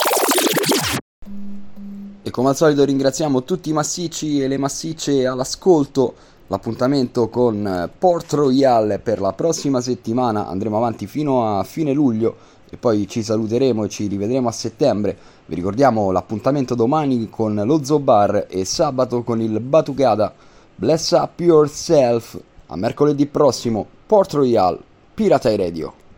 E come al solito ringraziamo tutti i massicci e le massicce all'ascolto. L'appuntamento con Port Royal per la prossima settimana, andremo avanti fino a fine luglio e poi ci saluteremo e ci rivedremo a settembre. Vi ricordiamo l'appuntamento domani con lo Zoo Bar e sabato con il Batucada. Bless up yourself. A mercoledì prossimo, Port Royal, Piratai Radio.